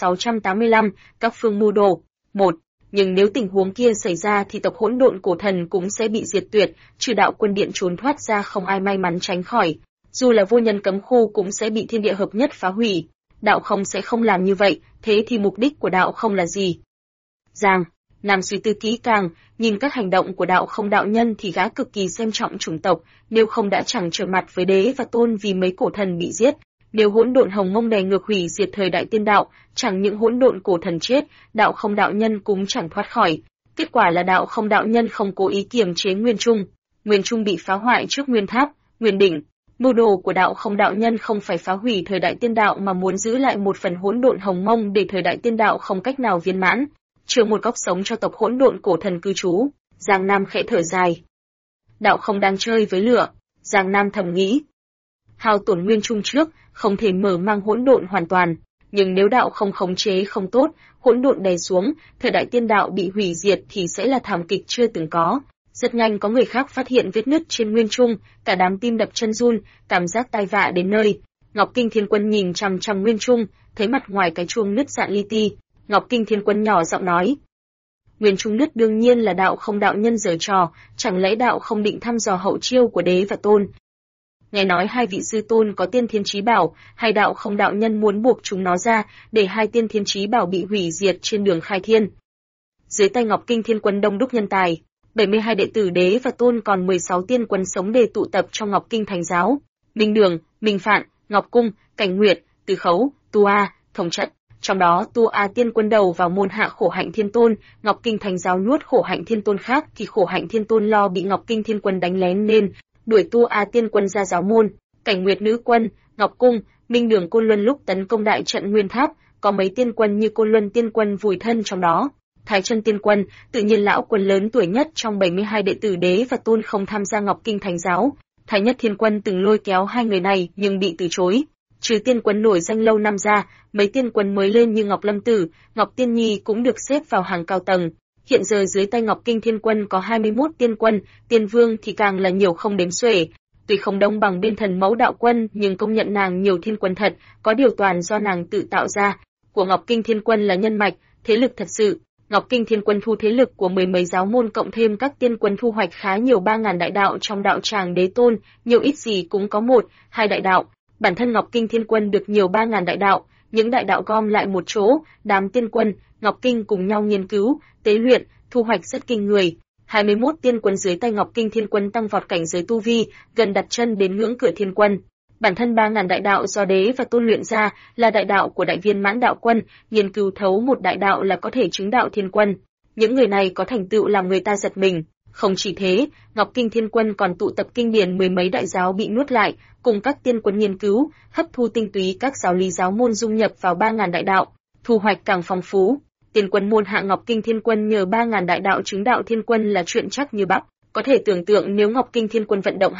2685, các phương mưu đồ. 1. Nhưng nếu tình huống kia xảy ra thì tộc hỗn độn cổ thần cũng sẽ bị diệt tuyệt, trừ đạo quân điện trốn thoát ra không ai may mắn tránh khỏi. Dù là vô nhân cấm khu cũng sẽ bị thiên địa hợp nhất phá hủy. Đạo không sẽ không làm như vậy, thế thì mục đích của đạo không là gì? Giang, Nam suy tư kỹ càng, nhìn các hành động của đạo không đạo nhân thì gã cực kỳ xem trọng chủng tộc, nếu không đã chẳng trở mặt với đế và tôn vì mấy cổ thần bị giết. Nếu hỗn độn hồng mông đè ngược hủy diệt thời đại tiên đạo, chẳng những hỗn độn cổ thần chết, đạo không đạo nhân cũng chẳng thoát khỏi. Kết quả là đạo không đạo nhân không cố ý kiềm chế Nguyên Trung. Nguyên Trung bị phá hoại trước Nguyên Tháp, Nguyên Đỉnh. Mưu đồ của đạo không đạo nhân không phải phá hủy thời đại tiên đạo mà muốn giữ lại một phần hỗn độn hồng mông để thời đại tiên đạo không cách nào viên mãn, chừa một góc sống cho tộc hỗn độn cổ thần cư trú. Giang Nam khẽ thở dài. Đạo không đang chơi với lửa, Giang Nam thầm nghĩ. Hao tổn Nguyên Trung trước, không thể mở mang hỗn độn hoàn toàn, nhưng nếu đạo không khống chế không tốt, hỗn độn đè xuống, thời đại tiên đạo bị hủy diệt thì sẽ là thảm kịch chưa từng có. Rất nhanh có người khác phát hiện vết nứt trên Nguyên Trung, cả đám tim đập chân run, cảm giác tai vạ đến nơi. Ngọc Kinh Thiên Quân nhìn chằm chằm Nguyên Trung, thấy mặt ngoài cái chuông nứt rạn li ti. Ngọc Kinh Thiên Quân nhỏ giọng nói: Nguyên Trung nứt đương nhiên là đạo không đạo nhân giở trò, chẳng lẽ đạo không định thăm dò hậu chiêu của đế và tôn? Nghe nói hai vị sư tôn có tiên thiên chí bảo, hay đạo không đạo nhân muốn buộc chúng nó ra, để hai tiên thiên chí bảo bị hủy diệt trên đường khai thiên. Dưới tay Ngọc Kinh Thiên Quân đông đúc nhân tài, 72 đệ tử đế và tôn còn 16 tiên quân sống để tụ tập trong Ngọc Kinh Thánh giáo. Minh Đường, Minh Phạn, Ngọc Cung, Cảnh Nguyệt, Từ Khấu, Tu A, Thống Trận. Trong đó Tu A tiên quân đầu vào môn hạ Khổ Hạnh Thiên Tôn, Ngọc Kinh Thánh giáo nuốt Khổ Hạnh Thiên Tôn khác thì Khổ Hạnh Thiên Tôn lo bị Ngọc Kinh Thiên Quân đánh lén nên đuổi Tu A tiên quân ra giáo môn. Cảnh Nguyệt nữ quân, Ngọc Cung, Minh Đường Côn Luân lúc tấn công đại trận Nguyên Tháp, có mấy tiên quân như Côn Luân tiên quân vùi thân trong đó. Thái Chân tiên quân, tự nhiên lão quân lớn tuổi nhất trong 72 đệ tử đế và tôn không tham gia Ngọc Kinh Thánh giáo. Thái Nhất Thiên Quân từng lôi kéo hai người này nhưng bị từ chối. Trừ tiên quân nổi danh lâu năm ra, mấy tiên quân mới lên như Ngọc Lâm Tử, Ngọc Tiên Nhi cũng được xếp vào hàng cao tầng. Hiện giờ dưới tay Ngọc Kinh Thiên Quân có 21 tiên quân, tiên vương thì càng là nhiều không đếm xuể. Tuy không đông bằng bên Thần Mẫu đạo quân, nhưng công nhận nàng nhiều thiên quân thật, có điều toàn do nàng tự tạo ra. Của Ngọc Kinh Thiên Quân là nhân mạch, thế lực thật sự. Ngọc Kinh Thiên Quân thu thế lực của mười mấy giáo môn cộng thêm các tiên quân thu hoạch khá nhiều 3.000 đại đạo trong đạo tràng đế tôn, nhiều ít gì cũng có 1, 2 đại đạo. Bản thân Ngọc Kinh Thiên Quân được nhiều 3.000 đại đạo, những đại đạo gom lại một chỗ, đám tiên quân, Ngọc Kinh cùng nhau nghiên cứu, tế luyện, thu hoạch rất kinh người. 21 tiên quân dưới tay Ngọc Kinh Thiên Quân tăng vọt cảnh giới tu vi, gần đặt chân đến ngưỡng cửa thiên quân. Bản thân 3.000 đại đạo do đế và tôn luyện ra là đại đạo của đại viên mãn đạo quân, nghiên cứu thấu một đại đạo là có thể chứng đạo thiên quân. Những người này có thành tựu làm người ta giật mình. Không chỉ thế, Ngọc Kinh Thiên Quân còn tụ tập kinh điển mười mấy đại giáo bị nuốt lại, cùng các tiên quân nghiên cứu, hấp thu tinh túy các giáo lý giáo môn dung nhập vào 3.000 đại đạo, thu hoạch càng phong phú. Tiên quân môn hạ Ngọc Kinh Thiên Quân nhờ 3.000 đại đạo chứng đạo thiên quân là chuyện chắc như bắp. Có thể tưởng tượng nếu Ngọc Kinh Thiên Quân vận động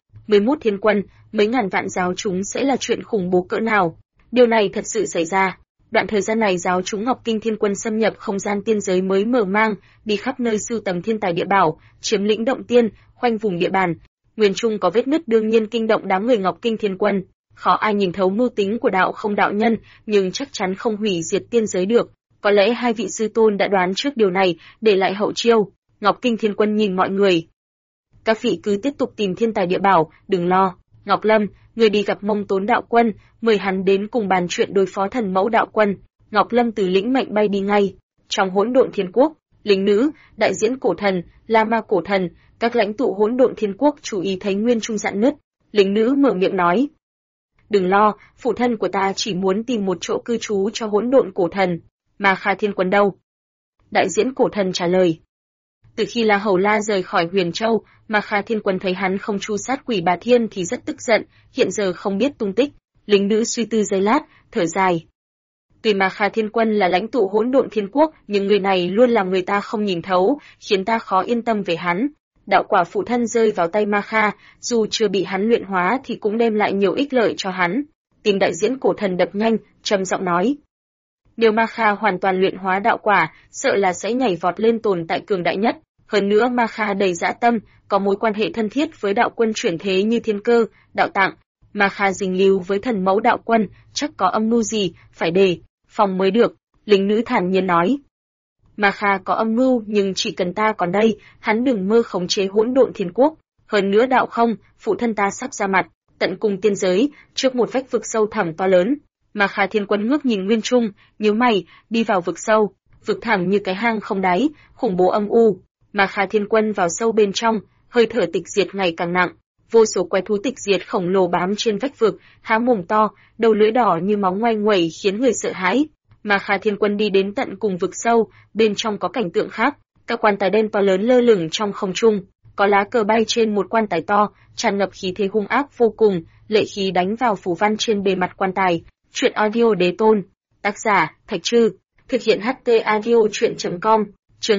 11 thiên quân, mấy ngàn vạn giáo chúng sẽ là chuyện khủng bố cỡ nào. Điều này thật sự xảy ra. Đoạn thời gian này giáo chúng Ngọc Kinh Thiên Quân xâm nhập không gian tiên giới mới mở mang, đi khắp nơi sưu tầm thiên tài địa bảo, chiếm lĩnh động tiên, khoanh vùng địa bàn. Nguyên Trung có vết nứt đương nhiên kinh động đám người Ngọc Kinh Thiên Quân. Khó ai nhìn thấu mưu tính của đạo không đạo nhân, nhưng chắc chắn không hủy diệt tiên giới được. Có lẽ hai vị sư tôn đã đoán trước điều này, để lại hậu chiêu. Ngọc Kinh Thiên Quân nhìn mọi người. Các vị cứ tiếp tục tìm thiên tài địa bảo, đừng lo. Ngọc Lâm, người đi gặp Mông Tốn đạo quân, mời hắn đến cùng bàn chuyện đối phó Thần Mẫu đạo quân. Ngọc Lâm từ lĩnh mệnh bay đi ngay. Trong hỗn độn thiên quốc, lính nữ, đại diễn cổ thần, La Ma cổ thần, các lãnh tụ hỗn độn thiên quốc chú ý thấy Nguyên Trung dạn nứt. Lính nữ mở miệng nói: đừng lo, phụ thân của ta chỉ muốn tìm một chỗ cư trú cho hỗn độn cổ thần. Mà Kha Thiên Quân đâu? Đại diễn cổ thần trả lời: từ khi La Hầu La rời khỏi Huyền Châu, mà Kha Thiên Quân thấy hắn không tru sát Quỷ Bà Thiên thì rất tức giận, hiện giờ không biết tung tích. Lính nữ suy tư giây lát, thở dài. Tuy mà Kha Thiên Quân là lãnh tụ hỗn độn thiên quốc, nhưng người này luôn làm người ta không nhìn thấu, khiến ta khó yên tâm về hắn. Đạo quả phụ thân rơi vào tay Ma Kha, dù chưa bị hắn luyện hóa thì cũng đem lại nhiều ích lợi cho hắn. Tim đại diễn cổ thần đập nhanh, trầm giọng nói. Nếu Ma Kha hoàn toàn luyện hóa đạo quả, sợ là sẽ nhảy vọt lên tồn tại cường đại nhất. Hơn nữa Ma Kha đầy dã tâm, có mối quan hệ thân thiết với đạo quân chuyển thế như Thiên Cơ, Đạo Tạng. Ma Kha dính líu với thần mẫu đạo quân, chắc có âm mưu gì, phải đề phòng mới được. Lính nữ thản nhiên nói. Ma Kha có âm mưu, nhưng chỉ cần ta còn đây, hắn đừng mơ khống chế hỗn độn thiên quốc. Hơn nữa đạo không, phụ thân ta sắp ra mặt, tận cùng tiên giới, trước một vách vực sâu thẳm to lớn. Ma Kha Thiên Quân ngước nhìn Nguyên Trung, nhíu mày, đi vào vực sâu, vực thẳm như cái hang không đáy, khủng bố âm u. Ma Kha Thiên Quân vào sâu bên trong, hơi thở tịch diệt ngày càng nặng, vô số quái thú tịch diệt khổng lồ bám trên vách vực, há mồm to, đầu lưỡi đỏ như máu ngoai nguẩy khiến người sợ hãi. Ma Kha Thiên Quân đi đến tận cùng vực sâu, bên trong có cảnh tượng khác, các quan tài đen to lớn lơ lửng trong không trung, có lá cờ bay trên một quan tài to, tràn ngập khí thế hung ác vô cùng, lệ khí đánh vào phù văn trên bề mặt quan tài. Truyện audio Đế Tôn, tác giả Thạch Trư, thực hiện HT audio truyện.com, chương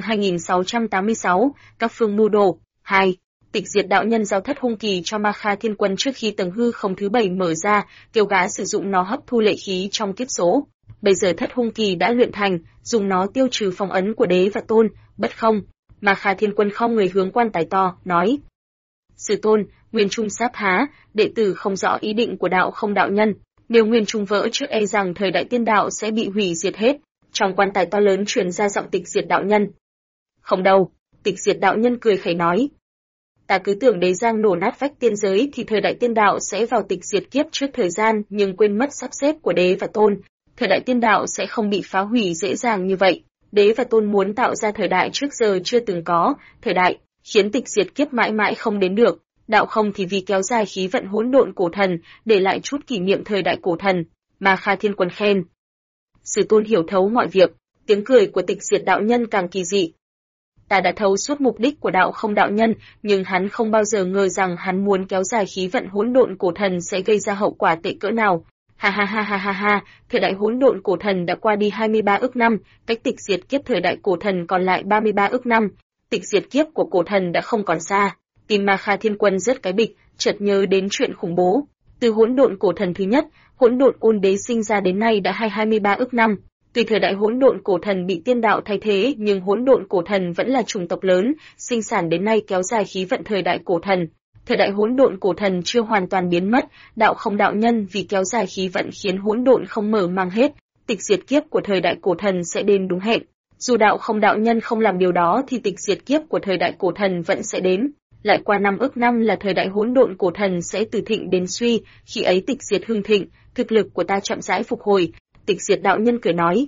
2686, các phương mưu đồ. 2. Tịch diệt đạo nhân giao thất hung kỳ cho Ma Kha Thiên Quân trước khi tầng hư không thứ 7 mở ra, kêu gã sử dụng nó hấp thu lệ khí trong kiếp số. Bây giờ thất hung kỳ đã luyện thành, dùng nó tiêu trừ phong ấn của đế và tôn, bất không. Ma Kha Thiên Quân không người hướng quan tài to, nói. Sư tôn, Nguyên Trung sắp há, đệ tử không rõ ý định của đạo không đạo nhân. Nếu Nguyên Trung vỡ trước e rằng thời đại tiên đạo sẽ bị hủy diệt hết. Trong quan tài to lớn truyền ra giọng tịch diệt đạo nhân. Không đâu, tịch diệt đạo nhân cười khẩy nói. Ta cứ tưởng đế giang nổ nát vách tiên giới thì thời đại tiên đạo sẽ vào tịch diệt kiếp trước thời gian, nhưng quên mất sắp xếp của đế và tôn. Thời đại tiên đạo sẽ không bị phá hủy dễ dàng như vậy. Đế và tôn muốn tạo ra thời đại trước giờ chưa từng có, thời đại khiến tịch diệt kiếp mãi mãi không đến được. Đạo không thì vì kéo dài khí vận hỗn độn cổ thần, để lại chút kỷ niệm thời đại cổ thần. Ma Kha Thiên Quân khen. Sư tôn hiểu thấu mọi việc, tiếng cười của tịch diệt đạo nhân càng kỳ dị. Ta đã thấu suốt mục đích của đạo không đạo nhân, nhưng hắn không bao giờ ngờ rằng hắn muốn kéo dài khí vận hỗn độn cổ thần sẽ gây ra hậu quả tệ cỡ nào. Ha ha ha ha ha ha, thời đại hỗn độn cổ thần đã qua đi 23 ức năm, cách tịch diệt kiếp thời đại cổ thần còn lại 33 ức năm. Tịch diệt kiếp của cổ thần đã không còn xa. Tim Ma Kha Thiên Quân rớt cái bịch, chợt nhớ đến chuyện khủng bố. Từ hỗn độn cổ thần thứ nhất, hỗn độn ôn đế sinh ra đến nay đã 23 ức năm. Tuy thời đại hỗn độn cổ thần bị tiên đạo thay thế, nhưng hỗn độn cổ thần vẫn là chủng tộc lớn, sinh sản đến nay kéo dài khí vận thời đại cổ thần. Thời đại hỗn độn cổ thần chưa hoàn toàn biến mất, đạo không đạo nhân vì kéo dài khí vận khiến hỗn độn không mở mang hết, tịch diệt kiếp của thời đại cổ thần sẽ đến đúng hẹn. Dù đạo không đạo nhân không làm điều đó thì tịch diệt kiếp của thời đại cổ thần vẫn sẽ đến. Lại qua 5 ức năm là thời đại hỗn độn cổ thần sẽ từ thịnh đến suy, khi ấy tịch diệt hưng thịnh, thực lực của ta chậm rãi phục hồi. Tịch diệt đạo nhân cười nói.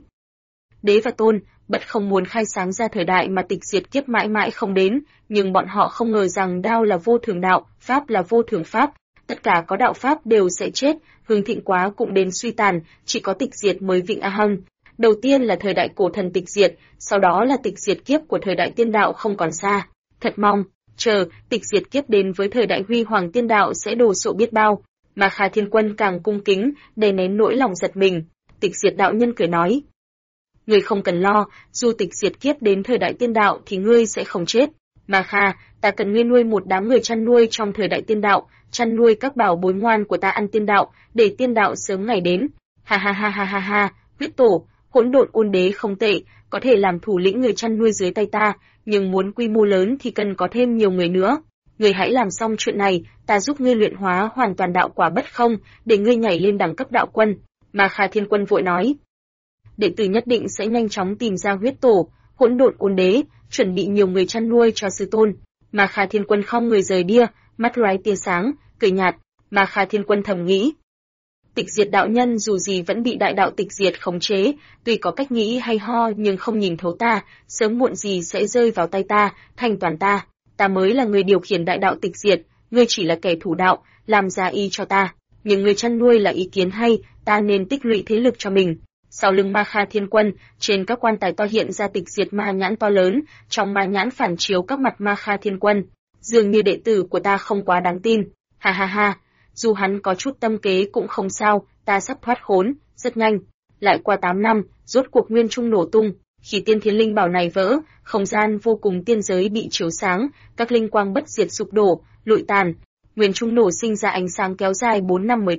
Đế và tôn, bất không muốn khai sáng ra thời đại mà tịch diệt kiếp mãi mãi không đến, nhưng bọn họ không ngờ rằng đao là vô thường đạo, pháp là vô thường pháp, tất cả có đạo pháp đều sẽ chết, hưng thịnh quá cũng đến suy tàn, chỉ có tịch diệt mới vĩnh a hưng. Đầu tiên là thời đại cổ thần tịch diệt, sau đó là tịch diệt kiếp của thời đại tiên đạo không còn xa. Thật mong, chờ, tịch diệt kiếp đến với thời đại huy hoàng tiên đạo sẽ đồ sộ biết bao. Ma Kha Thiên Quân càng cung kính, đè nén nỗi lòng giật mình. Tịch diệt đạo nhân cười nói. Ngươi không cần lo, dù tịch diệt kiếp đến thời đại tiên đạo thì ngươi sẽ không chết. Ma Kha, ta cần ngươi nuôi một đám người chăn nuôi trong thời đại tiên đạo, chăn nuôi các bảo bối ngoan của ta ăn tiên đạo, để tiên đạo sớm ngày đến. Ha ha ha ha ha ha, huyết tổ, hỗn độn ôn đế không tệ, có thể làm thủ lĩnh người chăn nuôi dưới tay ta, nhưng muốn quy mô lớn thì cần có thêm nhiều người nữa. Ngươi hãy làm xong chuyện này, ta giúp ngươi luyện hóa hoàn toàn đạo quả bất không, để ngươi nhảy lên đẳng cấp đạo quân. Ma Kha Thiên Quân vội nói. Đệ tử nhất định sẽ nhanh chóng tìm ra huyết tổ, hỗn độn ôn đế, chuẩn bị nhiều người chăn nuôi cho sư tôn. Ma Kha Thiên Quân không người rời đi, mắt lóe tia sáng, cười nhạt. Ma Kha Thiên Quân thầm nghĩ. Tịch diệt đạo nhân dù gì vẫn bị đại đạo tịch diệt khống chế, tuy có cách nghĩ hay ho nhưng không nhìn thấu ta, sớm muộn gì sẽ rơi vào tay ta, thành toàn ta. Ta mới là người điều khiển đại đạo tịch diệt, ngươi chỉ là kẻ thủ đạo, làm giá y cho ta. Nhưng người chăn nuôi là ý kiến hay, ta nên tích lũy thế lực cho mình. Sau lưng Ma Kha Thiên Quân, trên các quan tài to hiện ra tịch diệt ma nhãn to lớn, trong ma nhãn phản chiếu các mặt Ma Kha Thiên Quân. Dường như đệ tử của ta không quá đáng tin. Ha ha ha, dù hắn có chút tâm kế cũng không sao, ta sắp thoát khốn, rất nhanh. Lại qua 8 năm, rốt cuộc Nguyên Trung nổ tung. Khi tiên thiên linh bảo này vỡ, không gian vô cùng tiên giới bị chiếu sáng, các linh quang bất diệt sụp đổ, lụi tàn. Nguyên Trung nổ sinh ra ánh sáng kéo dài 4 năm mới tắt.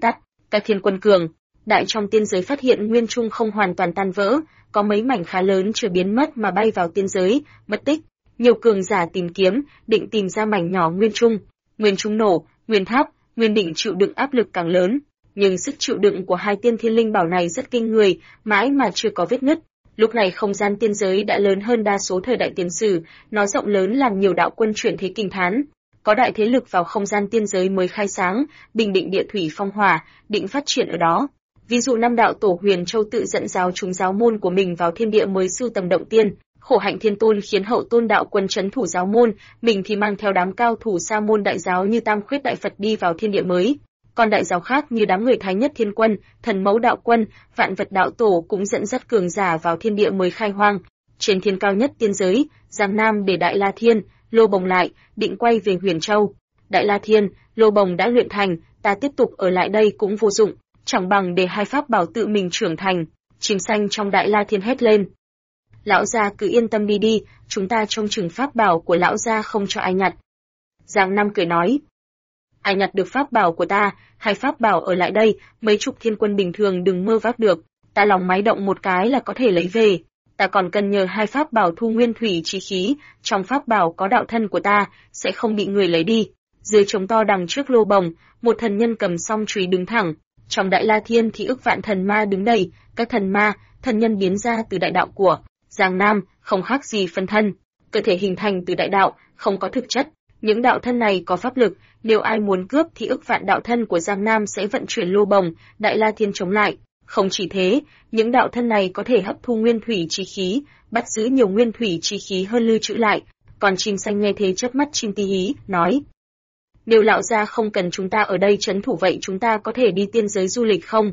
Các thiên quân cường đại trong tiên giới phát hiện nguyên trung không hoàn toàn tan vỡ, có mấy mảnh khá lớn chưa biến mất mà bay vào tiên giới, mất tích. Nhiều cường giả tìm kiếm, định tìm ra mảnh nhỏ nguyên trung. Nguyên trung nổ, nguyên tháp, nguyên định chịu đựng áp lực càng lớn, nhưng sức chịu đựng của hai tiên thiên linh bảo này rất kinh người, mãi mà chưa có vết nứt. Lúc này không gian tiên giới đã lớn hơn đa số thời đại tiền sử, nó rộng lớn làm nhiều đạo quân chuyển thế kinh thán. Có đại thế lực vào không gian tiên giới mới khai sáng, bình định địa thủy phong hỏa, định phát triển ở đó. Ví dụ năm đạo tổ Huyền Châu tự dẫn giáo chúng giáo môn của mình vào thiên địa mới sưu tầm động tiên, Khổ Hạnh Thiên Tôn khiến hậu tôn đạo quân trấn thủ giáo môn, mình thì mang theo đám cao thủ sa môn đại giáo như Tam Khuyết Đại Phật đi vào thiên địa mới. Còn đại giáo khác như đám người Thái Nhất Thiên Quân, Thần Mẫu Đạo Quân, Vạn Vật Đạo Tổ cũng dẫn dắt cường giả vào thiên địa mới khai hoang. Trên thiên cao nhất tiên giới, Giang Nam để Đại La Thiên, Lô Bồng lại, định quay về Huyền Châu. Đại La Thiên, Lô Bồng đã luyện thành, ta tiếp tục ở lại đây cũng vô dụng, chẳng bằng để hai pháp bảo tự mình trưởng thành. Chim xanh trong Đại La Thiên hét lên. Lão gia cứ yên tâm đi đi, chúng ta trông chừng pháp bảo của lão gia không cho ai nhặt. Giang Nam cười nói. Ai nhặt được pháp bảo của ta, hai pháp bảo ở lại đây, mấy chục thiên quân bình thường đừng mơ vác được, ta lòng máy động một cái là có thể lấy về. Ta còn cần nhờ hai pháp bảo thu nguyên thủy chi khí, trong pháp bảo có đạo thân của ta, sẽ không bị người lấy đi. Dưới trống to đằng trước Lô Bồng, một thần nhân cầm song chùy đứng thẳng. Trong Đại La Thiên thì ức vạn thần ma đứng đầy, các thần ma, thần nhân biến ra từ đại đạo của Giang Nam, không khác gì phân thân, cơ thể hình thành từ đại đạo, không có thực chất. Những đạo thân này có pháp lực, nếu ai muốn cướp thì ức vạn đạo thân của Giang Nam sẽ vận chuyển Lô Bồng, Đại La Thiên chống lại. Không chỉ thế, những đạo thân này có thể hấp thu nguyên thủy chi khí, bắt giữ nhiều nguyên thủy chi khí hơn lưu trữ lại. Còn chim xanh nghe thế chớp mắt chim tí hí, nói: Nếu lão gia không cần chúng ta ở đây trấn thủ vậy chúng ta có thể đi tiên giới du lịch không?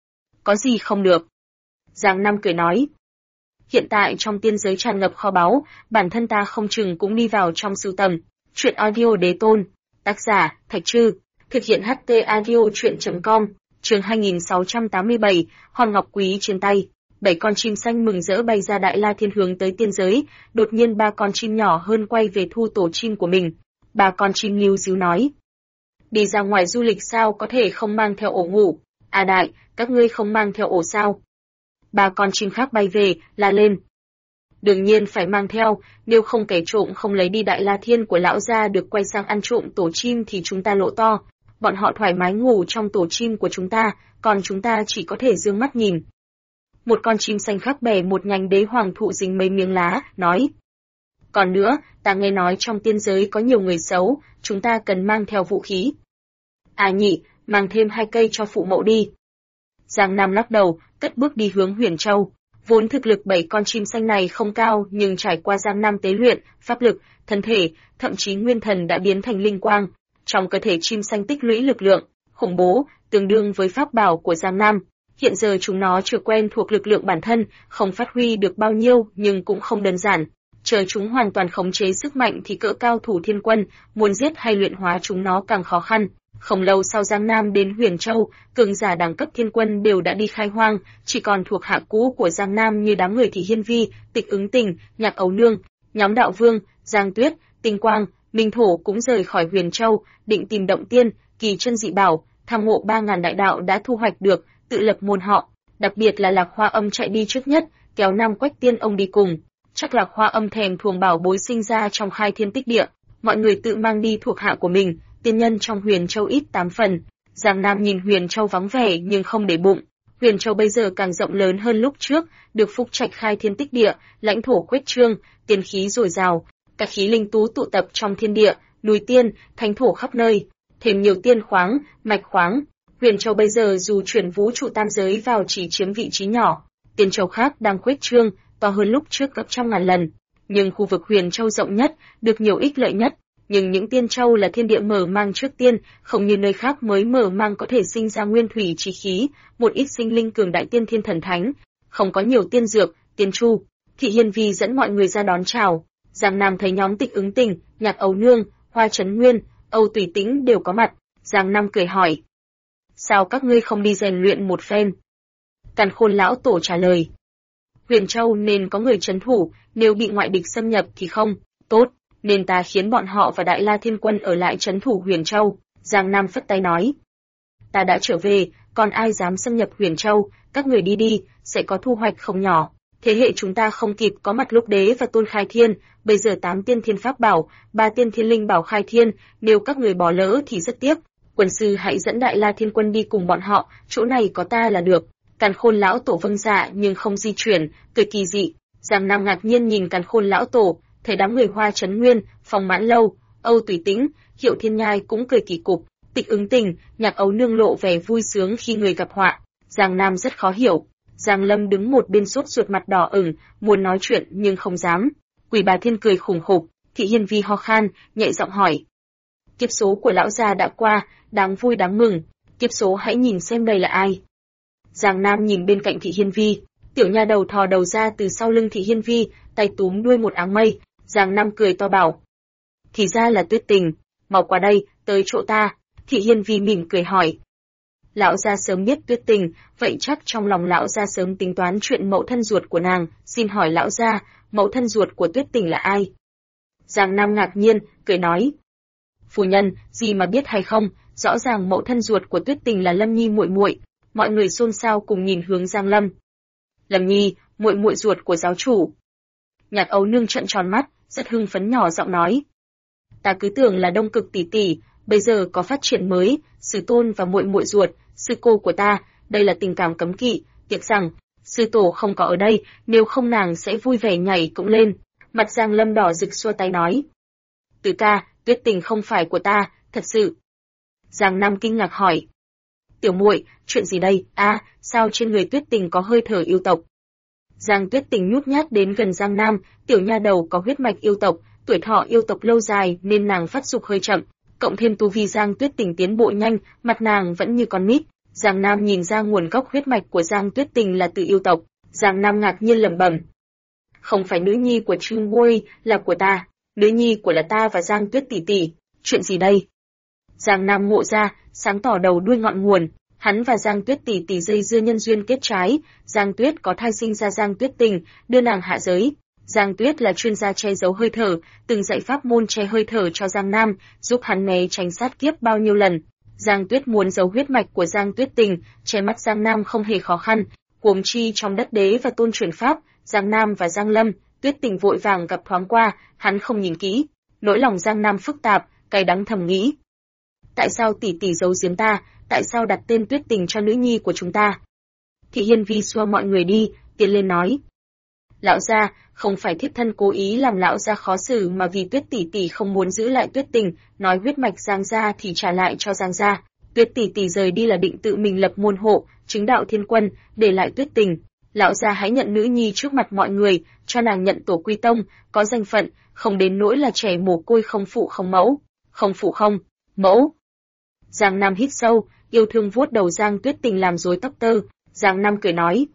Có gì không được? Giang Nam cười nói: Hiện tại trong tiên giới tràn ngập kho báu, bản thân ta không chừng cũng đi vào trong sưu tầm. Truyện audio Đế Tôn, tác giả Thạch Trư, thực hiện HT audio truyện.com, chương 2687, Hòn Ngọc Quý trên tay. 7 con chim xanh mừng rỡ bay ra Đại La Thiên hướng tới tiên giới, đột nhiên 3 con chim nhỏ hơn quay về thu tổ chim của mình. 3 con chim líu díu nói: Đi ra ngoài du lịch sao có thể không mang theo ổ ngủ? À đại, các ngươi không mang theo ổ sao? 3 con chim khác bay về, la lên: Đương nhiên phải mang theo, nếu không kẻ trộm không lấy đi Đại La Thiên của lão gia được quay sang ăn trộm tổ chim thì chúng ta lỗ to. Bọn họ thoải mái ngủ trong tổ chim của chúng ta, còn chúng ta chỉ có thể dương mắt nhìn. Một con chim xanh khác bẻ một nhánh đế hoàng thụ dính mấy miếng lá, nói: Còn nữa, ta nghe nói trong tiên giới có nhiều người xấu, chúng ta cần mang theo vũ khí. À nhị, mang thêm 2 cây cho phụ mẫu đi. Giang Nam lắc đầu, cất bước đi hướng Huyền Châu. Vốn thực lực 7 con chim xanh này không cao, nhưng trải qua Giang Nam tế luyện, pháp lực, thân thể, thậm chí nguyên thần đã biến thành linh quang. Trong cơ thể chim xanh tích lũy lực lượng khủng bố, tương đương với pháp bảo của Giang Nam. Hiện giờ chúng nó chưa quen thuộc lực lượng bản thân, không phát huy được bao nhiêu nhưng cũng không đơn giản. Chờ chúng hoàn toàn khống chế sức mạnh thì cỡ cao thủ thiên quân, muốn giết hay luyện hóa chúng nó càng khó khăn. Không lâu sau Giang Nam đến Huyền Châu, cường giả đẳng cấp thiên quân đều đã đi khai hoang, chỉ còn thuộc hạ cũ của Giang Nam như đám người Thị Hiên Vi, Tịch Ứng Tình, Nhạc Ấu Nương, nhóm Đạo Vương, Giang Tuyết, Tinh Quang, Minh Thổ cũng rời khỏi Huyền Châu, định tìm động tiên, kỳ chân dị bảo, tham ngộ 3000 đại đạo đã thu hoạch được, tự lập môn họ. Đặc biệt là Lạc Hoa Âm chạy đi trước nhất, kéo Nam Quách Tiên ông đi cùng. Chắc Lạc Hoa Âm thèm thuồng bảo bối sinh ra trong khai thiên tích địa, mọi người tự mang đi thuộc hạ của mình. Tiên nhân trong Huyền Châu ít 8 phần. Giang Nam nhìn Huyền Châu vắng vẻ nhưng không để bụng. Huyền Châu bây giờ càng rộng lớn hơn lúc trước, được phúc trạch khai thiên tích địa, lãnh thổ khuếch trương, tiên khí dồi dào, các khí linh tú tụ tập trong thiên địa, núi tiên, thánh thổ khắp nơi, thêm nhiều tiên khoáng, mạch khoáng. Huyền Châu bây giờ dù chuyển vũ trụ tam giới vào chỉ chiếm vị trí nhỏ, tiên châu khác đang khuếch trương, to hơn lúc trước gấp trăm ngàn lần. Nhưng khu vực Huyền Châu rộng nhất, được nhiều ích lợi nhất. Nhưng những tiên châu là thiên địa mở mang trước tiên, không như nơi khác mới mở mang có thể sinh ra nguyên thủy chi khí, một ít sinh linh cường đại tiên thiên thần thánh, không có nhiều tiên dược, tiên chu. Thị Hiên Vi dẫn mọi người ra đón chào. Giang Nam thấy nhóm Tịch Ứng Tình, Nhạc Ấu Nương, Hoa Chấn Nguyên, Âu Tùy Tĩnh đều có mặt. Giang Nam cười hỏi: Sao các ngươi không đi rèn luyện một phen? Càn Khôn lão tổ trả lời: Huyền Châu nên có người trấn thủ, nếu bị ngoại địch xâm nhập thì không tốt, nên ta khiến bọn họ và Đại La Thiên Quân ở lại trấn thủ Huyền Châu. Giang Nam phất tay nói: Ta đã trở về, còn ai dám xâm nhập Huyền Châu, các người đi đi, sẽ có thu hoạch không nhỏ. Thế hệ chúng ta không kịp có mặt lúc đế và tôn khai thiên, bây giờ 8 tiên thiên pháp bảo, 3 tiên thiên linh bảo khai thiên, nếu các người bỏ lỡ thì rất tiếc. Quân sư hãy dẫn Đại La Thiên Quân đi cùng bọn họ, chỗ này có ta là được. Càn Khôn lão tổ vâng dạ nhưng không di chuyển, cười kỳ dị. Giang Nam ngạc nhiên nhìn Càn Khôn lão tổ, thấy đám người Hoa Chấn Nguyên, Phong Mãn Lâu, Âu Tùy Tĩnh, Hiệu Thiên Nhai cũng cười kỳ cục. Tịch Ứng Tình, Nhạc Ấu Nương lộ vẻ vui sướng khi người gặp họa. Giang Nam rất khó hiểu. Giang Lâm đứng một bên sốt ruột mặt đỏ ửng, muốn nói chuyện nhưng không dám. Quỷ Bà Thiên cười khủng khục, Thị Hiên Vi ho khan, nhẹ giọng hỏi: kiếp số của lão già đã qua, đáng vui đáng mừng. Kiếp số hãy nhìn xem đây là ai. Giang Nam nhìn bên cạnh Thị Hiên Vi, tiểu nha đầu thò đầu ra từ sau lưng Thị Hiên Vi, tay túm đuôi một áng mây. Giang Nam cười to bảo: thì ra là Tuyết Tình, mau qua đây, tới chỗ ta. Thị Hiên Vi mỉm cười hỏi: lão gia sớm biết Tuyết Tình, vậy chắc trong lòng lão gia sớm tính toán chuyện mẫu thân ruột của nàng. Xin hỏi lão gia, mẫu thân ruột của Tuyết Tình là ai? Giang Nam ngạc nhiên, cười nói: phu nhân, gì mà biết hay không, rõ ràng mẫu thân ruột của Tuyết Tình là Lâm Nhi muội muội. Mọi người xôn xao cùng nhìn hướng Giang Lâm. Lâm Nhi, muội muội ruột của giáo chủ. Nhạc Ấu Nương trợn tròn mắt, rất hưng phấn nhỏ giọng nói: ta cứ tưởng là Đông Cực tỷ tỷ, bây giờ có phát triển mới, sư tôn và muội muội ruột, sư cô của ta, đây là tình cảm cấm kỵ, tiếc rằng sư tổ không có ở đây, nếu không nàng sẽ vui vẻ nhảy cũng lên. Mặt Giang Lâm đỏ rực xua tay nói: Từ ca, Tuyết Tình không phải của ta, thật sự. Giang Nam kinh ngạc hỏi: tiểu muội, chuyện gì đây? Sao trên người Tuyết Tình có hơi thở yêu tộc? Giang Tuyết Tình nhút nhát đến gần Giang Nam, tiểu nha đầu có huyết mạch yêu tộc, tuổi thọ yêu tộc lâu dài nên nàng phát dục hơi chậm, cộng thêm tu vi Giang Tuyết Tình tiến bộ nhanh, mặt nàng vẫn như con nít. Giang Nam nhìn ra nguồn gốc huyết mạch của Giang Tuyết Tình là từ yêu tộc. Giang Nam ngạc nhiên lẩm bẩm: không phải nữ nhi của Trương Bôi, là của ta, nữ nhi của là ta và Giang Tuyết tỷ tỷ, chuyện gì đây? Giang Nam ngộ ra, sáng tỏ đầu đuôi ngọn nguồn, hắn và Giang Tuyết tỷ tỷ dây dưa nhân duyên kết trái, Giang Tuyết có thai sinh ra Giang Tuyết Tình, đưa nàng hạ giới. Giang Tuyết là chuyên gia che giấu hơi thở, từng dạy pháp môn che hơi thở cho Giang Nam, giúp hắn né tránh sát kiếp bao nhiêu lần. Giang Tuyết muốn giấu huyết mạch của Giang Tuyết Tình, che mắt Giang Nam không hề khó khăn, huống chi trong đất đế và tôn truyền pháp, Giang Nam và Giang Lâm, Tuyết Tình vội vàng gặp thoáng qua, hắn không nhìn kỹ. Nỗi lòng Giang Nam phức tạp, cay đắng thầm nghĩ: tại sao tỷ tỷ giấu giếm ta, tại sao đặt tên Tuyết Tình cho nữ nhi của chúng ta? Thị Hiên Vi xua mọi người đi, tiến lên nói: lão gia, không phải thiếp thân cố ý làm lão gia khó xử, mà vì Tuyết tỷ tỷ không muốn giữ lại Tuyết Tình, nói huyết mạch Giang gia thì trả lại cho Giang gia. Tuyết tỷ tỷ rời đi là định tự mình lập môn hộ, chứng đạo thiên quân, để lại Tuyết Tình. Lão gia hãy nhận nữ nhi trước mặt mọi người, cho nàng nhận tổ quy tông, có danh phận, không đến nỗi là trẻ mồ côi không phụ không mẫu, không phụ không mẫu. Giang Nam hít sâu, yêu thương vuốt đầu Giang Tuyết Tình làm rối tóc tơ. Giang Nam cười nói: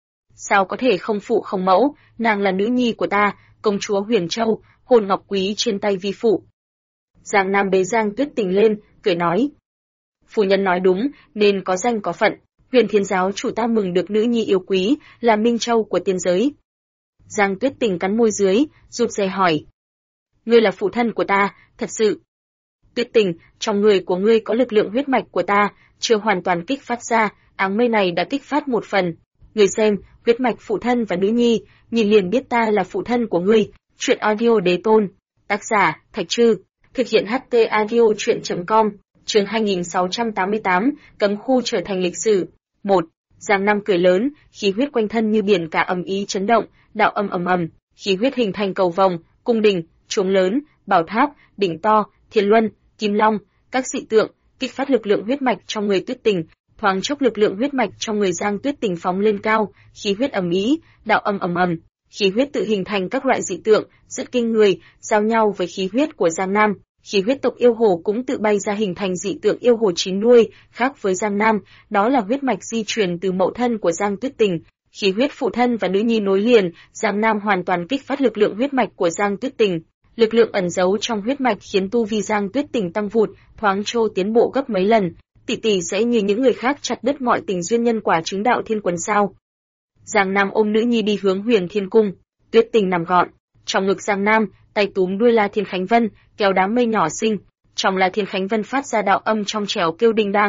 sao có thể không phụ không mẫu, nàng là nữ nhi của ta, công chúa Huyền Châu, hồn ngọc quý trên tay vi phụ. Giang Nam bế Giang Tuyết Tình lên, cười nói: phu nhân nói đúng, nên có danh có phận. Huyền Thiên giáo chủ ta mừng được nữ nhi yêu quý, là minh châu của tiên giới. Giang Tuyết Tình cắn môi dưới, rụt rè hỏi: ngươi là phụ thân của ta, thật sự? Tuyết Tình, trong người của ngươi có lực lượng huyết mạch của ta, chưa hoàn toàn kích phát ra, áng mây này đã kích phát một phần. Ngươi xem, huyết mạch phụ thân và nữ nhi, nhìn liền biết ta là phụ thân của ngươi. Truyện audio đế tôn. Tác giả, Thạch Trư. Thực hiện HT audio truyện.com. Chương 2688, cấm khu trở thành lịch sử. 1. Giang Nam cười lớn, khí huyết quanh thân như biển cả ầm ĩ chấn động, đạo âm ầm ầm, khí huyết hình thành cầu vồng, cung đình, chuông lớn, bảo tháp, đỉnh to, thiên luân, kim long, các dị tượng, kích phát lực lượng huyết mạch trong người Tuyết Tình. Thoáng chốc lực lượng huyết mạch trong người Giang Tuyết Tình phóng lên cao, khí huyết ầm ĩ, đạo âm ầm ầm, khí huyết tự hình thành các loại dị tượng, rất kinh người, giao nhau với khí huyết của Giang Nam. Khí huyết tộc yêu hồ cũng tự bay ra hình thành dị tượng yêu hồ chín đuôi, khác với Giang Nam, đó là huyết mạch di truyền từ mẫu thân của Giang Tuyết Tình. Khí huyết phụ thân và nữ nhi nối liền, Giang Nam hoàn toàn kích phát lực lượng huyết mạch của Giang Tuyết Tình. Lực lượng ẩn giấu trong huyết mạch khiến tu vi Giang Tuyết Tình tăng vụt, thoáng trô tiến bộ gấp mấy lần. Tỷ tỷ sẽ như những người khác chặt đứt mọi tình duyên nhân quả chứng đạo thiên quân sao? Giang Nam ôm nữ nhi đi hướng Huyền Thiên cung. Tuyết Tình nằm gọn trong ngực Giang Nam, tay túm đuôi La Thiên Khánh Vân, kéo đám mây nhỏ xinh. Trong La Thiên Khánh Vân phát ra đạo âm trong trẻo kêu đinh đang.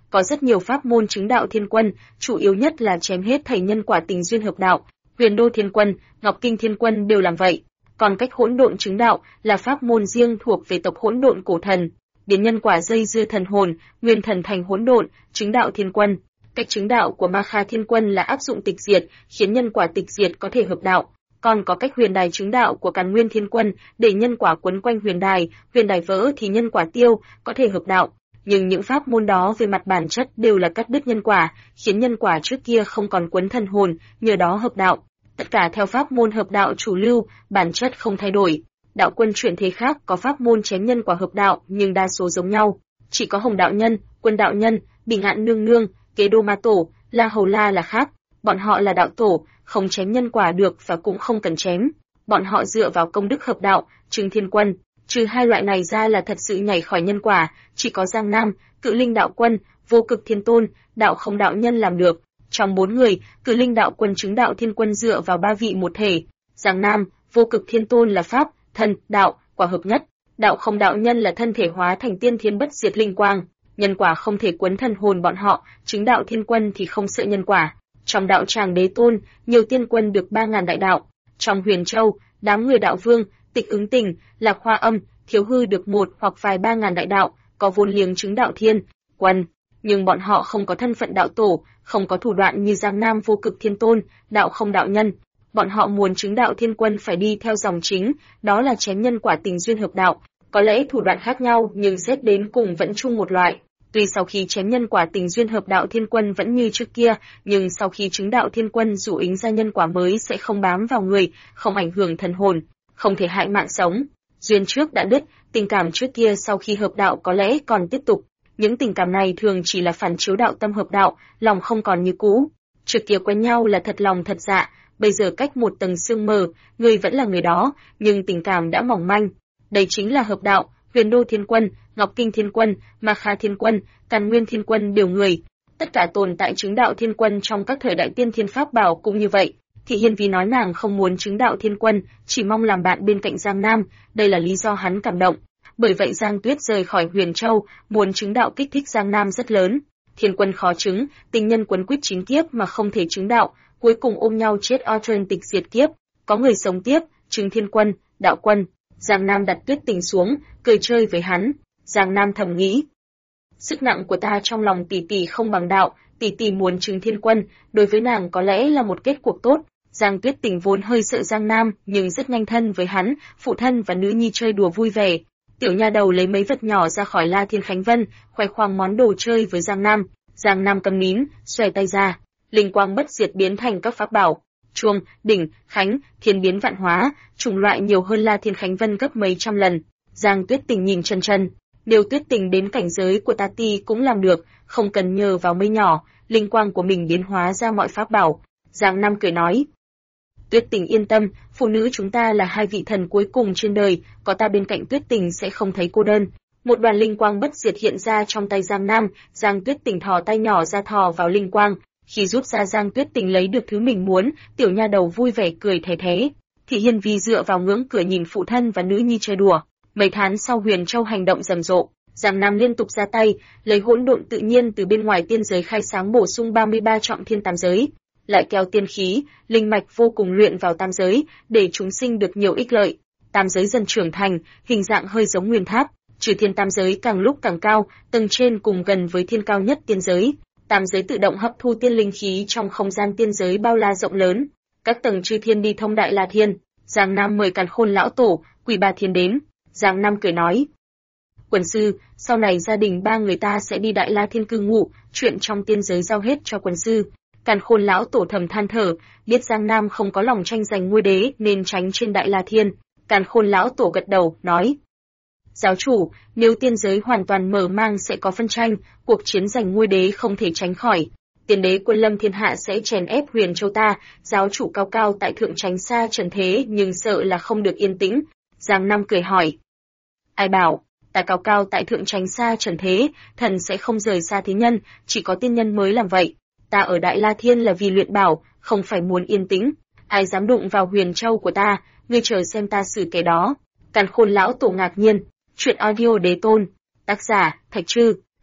Có rất nhiều pháp môn chứng đạo thiên quân, chủ yếu nhất là chém hết thảy nhân quả tình duyên hợp đạo. Huyền Đô Thiên Quân, Ngọc Kinh Thiên Quân đều làm vậy. Còn cách hỗn độn chứng đạo là pháp môn riêng thuộc về tộc hỗn độn cổ thần, biến nhân quả dây dưa thần hồn, nguyên thần thành hỗn độn, chứng đạo thiên quân. Cách chứng đạo của Ma Kha Thiên Quân là áp dụng tịch diệt, khiến nhân quả tịch diệt có thể hợp đạo. Còn có cách huyền đài chứng đạo của Càn Nguyên Thiên Quân, để nhân quả quấn quanh huyền đài vỡ thì nhân quả tiêu, có thể hợp đạo. Nhưng những pháp môn đó về mặt bản chất đều là cắt đứt nhân quả, khiến nhân quả trước kia không còn quấn thần hồn, nhờ đó hợp đạo. Tất cả theo pháp môn hợp đạo chủ lưu, bản chất không thay đổi. Đạo quân chuyển thế khác có pháp môn chém nhân quả hợp đạo nhưng đa số giống nhau. Chỉ có Hồng đạo nhân, Quân đạo nhân, Bình Ngạn nương nương, Kế Đô Ma tổ, La Hầu La là khác. Bọn họ là đạo tổ, không chém nhân quả được và cũng không cần chém. Bọn họ dựa vào công đức hợp đạo, chứng thiên quân. Trừ hai loại này ra là thật sự nhảy khỏi nhân quả, chỉ có Giang Nam, Cự Linh đạo quân, Vô Cực Thiên Tôn, Đạo Không đạo nhân làm được. Trong 4 người, Cự Linh đạo quân chứng đạo thiên quân dựa vào 3 vị một thể. Giang Nam, Vô Cực Thiên Tôn là pháp, thân, đạo, quả hợp nhất. Đạo Không đạo nhân là thân thể hóa thành tiên thiên bất diệt linh quang. Nhân quả không thể quấn thần hồn bọn họ, chứng đạo thiên quân thì không sợ nhân quả. Trong đạo tràng đế tôn, nhiều tiên quân được 3.000 đại đạo. Trong Huyền Châu, đám người đạo vương, Tịch Ứng Tình, Lạc Hoa Âm, Thiếu Hư được 1 hoặc vài 3.000 đại đạo, có vốn liếng chứng đạo thiên quân. Nhưng bọn họ không có thân phận đạo tổ, không có thủ đoạn như Giang Nam Vô Cực Thiên Tôn, Đạo Không đạo nhân. Bọn họ muốn chứng đạo thiên quân phải đi theo dòng chính, đó là chém nhân quả tình duyên hợp đạo. Có lẽ thủ đoạn khác nhau nhưng xét đến cùng vẫn chung một loại. Tuy sau khi chém nhân quả tình duyên hợp đạo thiên quân vẫn như trước kia, nhưng sau khi chứng đạo thiên quân dụ ính ra nhân quả mới sẽ không bám vào người, không ảnh hưởng thần hồn, không thể hại mạng sống. Duyên trước đã đứt, tình cảm trước kia sau khi hợp đạo có lẽ còn tiếp tục. Những tình cảm này thường chỉ là phản chiếu đạo tâm hợp đạo, lòng không còn như cũ. Trước kia quen nhau là thật lòng thật dạ, bây giờ cách một tầng sương mờ, người vẫn là người đó, nhưng tình cảm đã mỏng manh. Đây chính là hợp đạo. Huyền Đô Thiên Quân, Ngọc Kinh Thiên Quân, Ma Kha Thiên Quân, Càn Nguyên Thiên Quân đều người. Tất cả tồn tại chứng đạo thiên quân trong các thời đại tiên thiên pháp bảo cũng như vậy. Thị Hiên Vi nói nàng không muốn chứng đạo thiên quân, chỉ mong làm bạn bên cạnh Giang Nam, đây là lý do hắn cảm động. Bởi vậy Giang Tuyết rời khỏi Huyền Châu, muốn chứng đạo kích thích Giang Nam rất lớn. Thiên quân khó chứng, tình nhân quấn quýt 9 kiếp mà không thể chứng đạo, cuối cùng ôm nhau chết oan tịch diệt kiếp. Có người sống tiếp, chứng thiên quân, đạo quân. Giang Nam đặt Tuyết Tình xuống, cười chơi với hắn. Giang Nam thầm nghĩ, sức nặng của ta trong lòng tỷ tỷ không bằng đạo, tỷ tỷ muốn chứng thiên quân, đối với nàng có lẽ là một kết cuộc tốt. Giang Tuyết Tình vốn hơi sợ Giang Nam, nhưng rất nhanh thân với hắn, phụ thân và nữ nhi chơi đùa vui vẻ. Tiểu nha đầu lấy mấy vật nhỏ ra khỏi La Thiên Khánh Vân, khoe khoang món đồ chơi với Giang Nam. Giang Nam cầm nín, xòe tay ra, linh quang bất diệt biến thành các pháp bảo. Chuông, đỉnh, khánh, thiên biến vạn hóa, chủng loại nhiều hơn La Thiên Khánh Vân gấp mấy trăm lần. Giang Tuyết Tình nhìn chân chân, nếu Tuyết Tình đến cảnh giới của ta ti cũng làm được, không cần nhờ vào mây nhỏ, linh quang của mình biến hóa ra mọi pháp bảo. Giang Nam cười nói, Tuyết Tình yên tâm, phụ nữ chúng ta là hai vị thần cuối cùng trên đời, có ta bên cạnh Tuyết Tình sẽ không thấy cô đơn. Một đoàn linh quang bất diệt hiện ra trong tay Giang Nam, Giang Tuyết Tình thò tay nhỏ ra thò vào linh quang. Khi rút ra Giang Tuyết Tình lấy được thứ mình muốn, tiểu nha đầu vui vẻ cười thé thé. Thị Hiên Vi dựa vào ngưỡng cửa nhìn phụ thân và nữ nhi chơi đùa. Mấy tháng sau Huyền Châu hành động rầm rộ, Giang Nam liên tục ra tay, lấy hỗn độn tự nhiên từ bên ngoài tiên giới khai sáng bổ sung 33 trọng thiên tam giới, lại kéo tiên khí, linh mạch vô cùng luyện vào tam giới, để chúng sinh được nhiều ích lợi. Tam giới dần trưởng thành, hình dạng hơi giống nguyên tháp, trừ thiên tam giới càng lúc càng cao, tầng trên cùng gần với thiên cao nhất tiên giới. Tam giới tự động hấp thu tiên linh khí trong không gian tiên giới bao la rộng lớn. Các tầng chư thiên đi thông Đại La Thiên. Giang Nam mời Càn Khôn lão tổ, Quỷ Bà Thiên đến. Giang Nam cười nói, quần sư, sau này gia đình ba người ta sẽ đi Đại La Thiên cư ngụ, chuyện trong tiên giới giao hết cho quần sư. Càn Khôn lão tổ thầm than thở, biết Giang Nam không có lòng tranh giành ngôi đế nên tránh trên Đại La Thiên. Càn Khôn lão tổ gật đầu, nói, giáo chủ, nếu tiên giới hoàn toàn mở mang sẽ có phân tranh, cuộc chiến giành ngôi đế không thể tránh khỏi. Tiên đế quân lâm thiên hạ sẽ chèn ép Huyền Châu ta, giáo chủ cao cao tại thượng tránh xa trần thế nhưng sợ là không được yên tĩnh. Giang Nam cười hỏi, ai bảo, ta cao cao tại thượng tránh xa trần thế, thần sẽ không rời xa thế nhân, chỉ có tiên nhân mới làm vậy. Ta ở Đại La Thiên là vì luyện bảo, không phải muốn yên tĩnh. Ai dám đụng vào Huyền Châu của ta, ngươi chờ xem ta xử kẻ đó. Càn Khôn lão tổ ngạc nhiên. Chuyện audio đế tôn. Tác giả, Thạch Trư.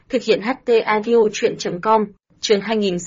Thực hiện HT Audio truyện.com, chương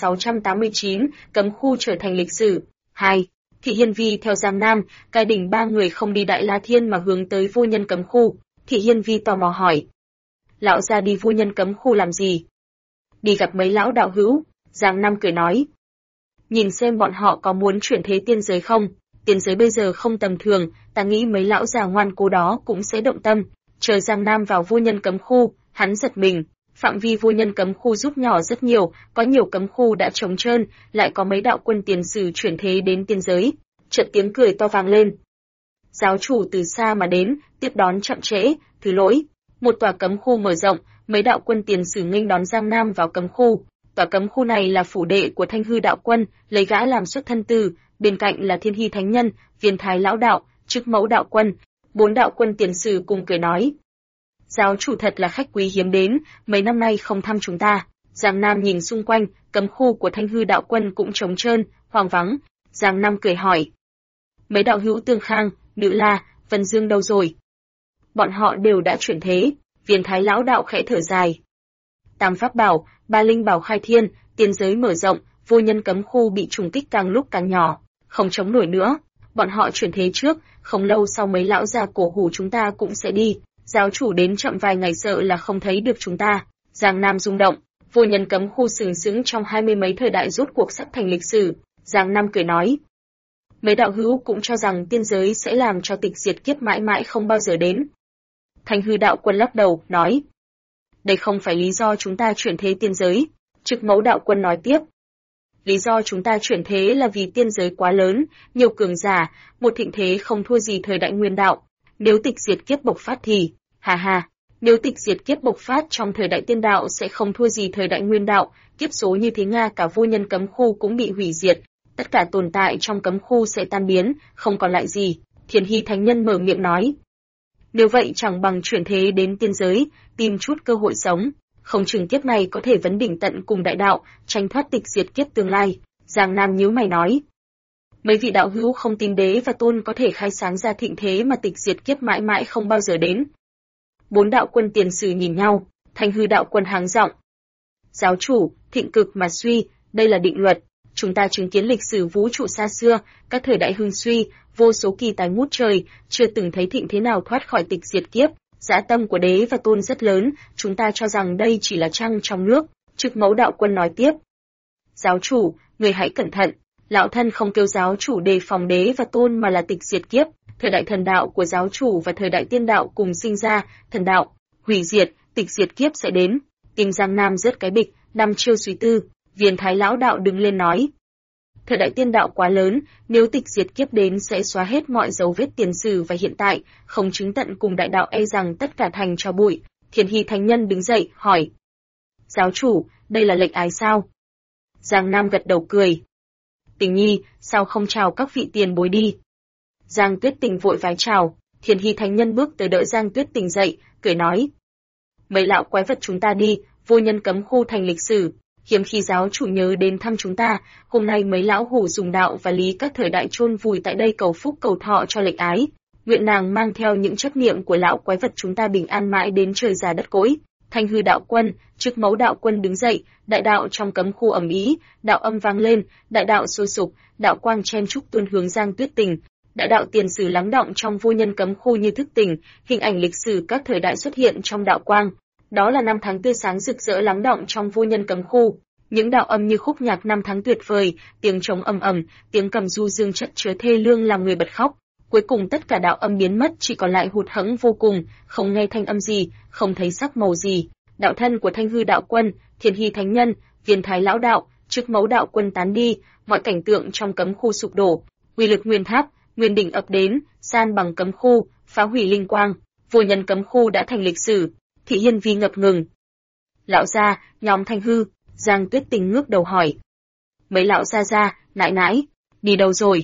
2689, cấm khu trở thành lịch sử. 2. Thị Hiên Vi theo Giang Nam, cai đỉnh ba người không đi Đại La Thiên mà hướng tới vô nhân cấm khu. Thị Hiên Vi tò mò hỏi. Lão gia đi vô nhân cấm khu làm gì? Đi gặp mấy lão đạo hữu, Giang Nam cười nói. Nhìn xem bọn họ có muốn chuyển thế tiên giới không? Tiên giới bây giờ không tầm thường, ta nghĩ mấy lão già ngoan cố đó cũng sẽ động tâm. Chờ Giang Nam vào vô nhân cấm khu, hắn giật mình. Phạm vi vô nhân cấm khu rút nhỏ rất nhiều, có nhiều cấm khu đã trống trơn, lại có mấy đạo quân tiền sử chuyển thế đến tiên giới. Chợt tiếng cười to vang lên. Giáo chủ từ xa mà đến, tiếp đón chậm trễ, thứ lỗi. Một tòa cấm khu mở rộng, mấy đạo quân tiền sử nghênh đón Giang Nam vào cấm khu. Tòa cấm khu này là phủ đệ của Thanh Hư đạo quân, lấy gã làm xuất thân từ, bên cạnh là Thiên Hy thánh nhân, Viên Thái lão đạo, Chức Mẫu đạo quân. 4 đạo quân tiền sử cùng cười nói. Giáo chủ thật là khách quý hiếm đến, mấy năm nay không thăm chúng ta. Giang Nam nhìn xung quanh, cấm khu của Thanh Hư đạo quân cũng trống trơn, hoang vắng. Giang Nam cười hỏi. Mấy đạo hữu Tương Khang, Nữ La, Vân Dương đâu rồi? Bọn họ đều đã chuyển thế. Viên Thái lão đạo khẽ thở dài. Tam pháp bảo, ba linh bảo khai thiên, tiên giới mở rộng, vô nhân cấm khu bị trùng kích càng lúc càng nhỏ, không chống nổi nữa. Bọn họ chuyển thế trước, không lâu sau mấy lão già cổ hủ chúng ta cũng sẽ đi. Giáo chủ đến chậm vài ngày sợ là không thấy được chúng ta. Giang Nam rung động, vô nhân cấm khu sừng sững trong 20 mấy thời đại rốt cuộc sắp thành lịch sử. Giang Nam cười nói. Mấy đạo hữu cũng cho rằng tiên giới sẽ làm cho tịch diệt kiếp mãi mãi không bao giờ đến. Thanh Hư đạo quân lắc đầu, nói. Đây không phải lý do chúng ta chuyển thế tiên giới. Chức Mẫu đạo quân nói tiếp. Lý do chúng ta chuyển thế là vì tiên giới quá lớn, nhiều cường giả, một thịnh thế không thua gì thời đại nguyên đạo. Nếu tịch diệt kiếp bộc phát thì, nếu tịch diệt kiếp bộc phát trong thời đại tiên đạo sẽ không thua gì thời đại nguyên đạo, kiếp số như thế Nga cả vô nhân cấm khu cũng bị hủy diệt, tất cả tồn tại trong cấm khu sẽ tan biến, không còn lại gì. Thiên Hy thánh nhân mở miệng nói. Nếu vậy chẳng bằng chuyển thế đến tiên giới, tìm chút cơ hội sống, không chừng kiếp này có thể vấn đỉnh tận cùng đại đạo, tránh thoát tịch diệt kiếp tương lai. Giang Nam nhíu mày nói. Mấy vị đạo hữu không tin đế và tôn có thể khai sáng ra thịnh thế mà tịch diệt kiếp mãi mãi không bao giờ đến. 4 đạo quân tiền sử nhìn nhau, Thanh Hư đạo quân háng giọng. Giáo chủ, thịnh cực mà suy, đây là định luật. Chúng ta chứng kiến lịch sử vũ trụ xa xưa, các thời đại hưng suy, vô số kỳ tài ngút trời, chưa từng thấy thịnh thế nào thoát khỏi tịch diệt kiếp. Dã tâm của đế và tôn rất lớn, chúng ta cho rằng đây chỉ là trăng trong nước. Chức Mẫu đạo quân nói tiếp. Giáo chủ, người hãy cẩn thận. Lão thân không kêu giáo chủ đề phòng đế và tôn mà là tịch diệt kiếp. Thời đại thần đạo của giáo chủ và thời đại tiên đạo cùng sinh ra, thần đạo, hủy diệt, tịch diệt kiếp sẽ đến. Tim Giang Nam rớt cái bịch, năm chiêu suy tư. Viên Thái lão đạo đứng lên nói. Thời đại tiên đạo quá lớn, nếu tịch diệt kiếp đến sẽ xóa hết mọi dấu vết tiền sử và hiện tại, không chứng tận cùng đại đạo e rằng tất cả thành cho bụi. Thiên Hy thánh nhân đứng dậy, hỏi. Giáo chủ, đây là lệnh ái sao? Giang Nam gật đầu cười. Tình nhi, sao không chào các vị tiền bối đi? Giang Tuyết Tình vội vái chào, Thiên Hy thánh nhân bước tới đỡ Giang Tuyết Tình dậy, cười nói. Mấy lão quái vật chúng ta đi, vô nhân cấm khu thành lịch sử. Hiếm khi giáo chủ nhớ đến thăm chúng ta, hôm nay mấy lão hủ dùng đạo và lý các thời đại chôn vùi tại đây cầu phúc cầu thọ cho lệnh ái. Nguyện nàng mang theo những chấp niệm của lão quái vật chúng ta bình an mãi đến trời già đất cỗi. Thanh Hư đạo quân, Chức Mẫu đạo quân đứng dậy, đại đạo trong cấm khu ầm ĩ, đạo âm vang lên, đại đạo sôi sục, đạo quang chen trúc tuôn hướng Giang Tuyết Tình. Đại đạo tiền sử lắng đọng trong vô nhân cấm khu như thức tỉnh, hình ảnh lịch sử các thời đại xuất hiện trong đạo quang. Đó là năm tháng tươi sáng rực rỡ lắng đọng trong vô nhân cấm khu. Những đạo âm như khúc nhạc năm tháng tuyệt vời, tiếng trống ầm ầm, tiếng cầm du dương chất chứa thê lương làm người bật khóc. Cuối cùng tất cả đạo âm biến mất, chỉ còn lại hụt hẫng vô cùng, không nghe thanh âm gì, không thấy sắc màu gì. Đạo thân của Thanh Hư đạo quân, Thiên Hy thánh nhân, Viên Thái lão đạo, Chức Mẫu đạo quân tán đi, mọi cảnh tượng trong cấm khu sụp đổ, uy lực nguyên tháp, nguyên đỉnh ập đến, san bằng cấm khu, phá hủy linh quang, vô nhân cấm khu đã thành lịch sử. Thị Hiên Vi ngập ngừng. Lão gia, nhóm Thanh Hư. Giang Tuyết Tình ngước đầu hỏi. Mấy lão gia gia, nãi nãi, đi đâu rồi?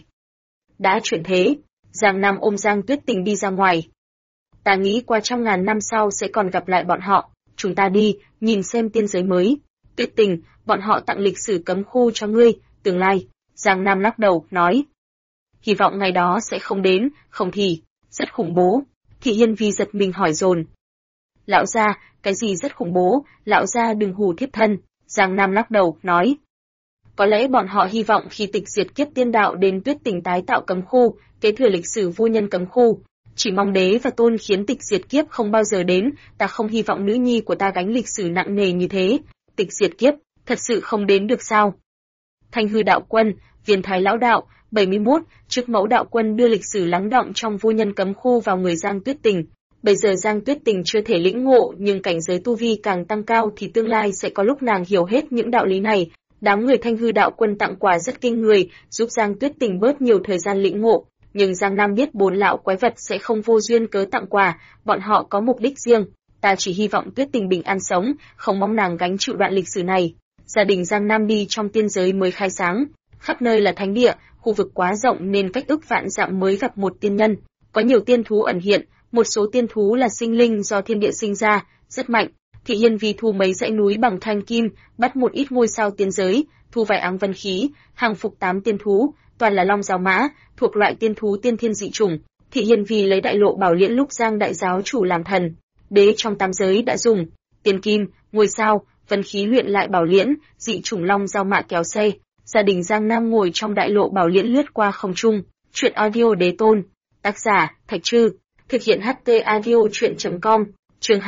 Đã chuyển thế. Giang Nam ôm Giang Tuyết Tình đi ra ngoài. Ta nghĩ qua trăm ngàn năm sau sẽ còn gặp lại bọn họ, chúng ta đi, nhìn xem tiên giới mới. Tuyết Tình, bọn họ tặng lịch sử cấm khu cho ngươi, tương lai. Giang Nam lắc đầu, nói. Hy vọng ngày đó sẽ không đến, không thì, rất khủng bố. Thị Hiên Vi giật mình hỏi dồn. Lão gia, cái gì rất khủng bố, lão gia đừng hù thiếp thân. Giang Nam lắc đầu, nói. Có lẽ bọn họ hy vọng khi tịch diệt kiếp tiên đạo đến Tuyết Tỉnh tái tạo cấm khu, kế thừa lịch sử vô nhân cấm khu. Chỉ mong đế và tôn khiến tịch diệt kiếp không bao giờ đến, ta không hy vọng nữ nhi của ta gánh lịch sử nặng nề như thế. Tịch diệt kiếp, thật sự không đến được sao? Thanh Hư đạo quân, Viên Thái lão đạo, 71, Trước Mẫu đạo quân đưa lịch sử lắng đọng trong vô nhân cấm khu vào người Giang Tuyết Tình. Bây giờ Giang Tuyết Tình chưa thể lĩnh ngộ, nhưng cảnh giới tu vi càng tăng cao thì tương lai sẽ có lúc nàng hiểu hết những đạo lý này. Đám người Thanh Hư đạo quân tặng quà rất kinh người, giúp Giang Tuyết Tình bớt nhiều thời gian lĩnh ngộ. Nhưng Giang Nam biết 4 lão quái vật sẽ không vô duyên cớ tặng quà, bọn họ có mục đích riêng. Ta chỉ hy vọng Tuyết Tình bình an sống, không mong nàng gánh chịu đoạn lịch sử này. Gia đình Giang Nam đi trong tiên giới mới khai sáng, khắp nơi là thánh địa, khu vực quá rộng nên cách ức vạn dặm mới gặp một tiên nhân. Có nhiều tiên thú ẩn hiện, một số tiên thú là sinh linh do thiên địa sinh ra, rất mạnh. Thị Hiên vì thu mấy dãy núi bằng thanh kim, bắt một ít ngôi sao tiên giới, thu vài áng vân khí, hàng phục 8 tiên thú, toàn là long giáo mã, thuộc loại tiên thú tiên thiên dị chủng. Thị Hiên vì lấy đại lộ bảo liễn lúc Giang đại giáo chủ làm thần, đế trong 8 giới đã dùng tiên kim, ngôi sao, vân khí luyện lại bảo liễn, dị chủng long giao mã kéo xe. Gia đình Giang Nam ngồi trong đại lộ bảo liễn lướt qua không trung. Truyện audio đế tôn. Tác giả Thạch Trư. Thực hiện HT audio truyện.com. Chương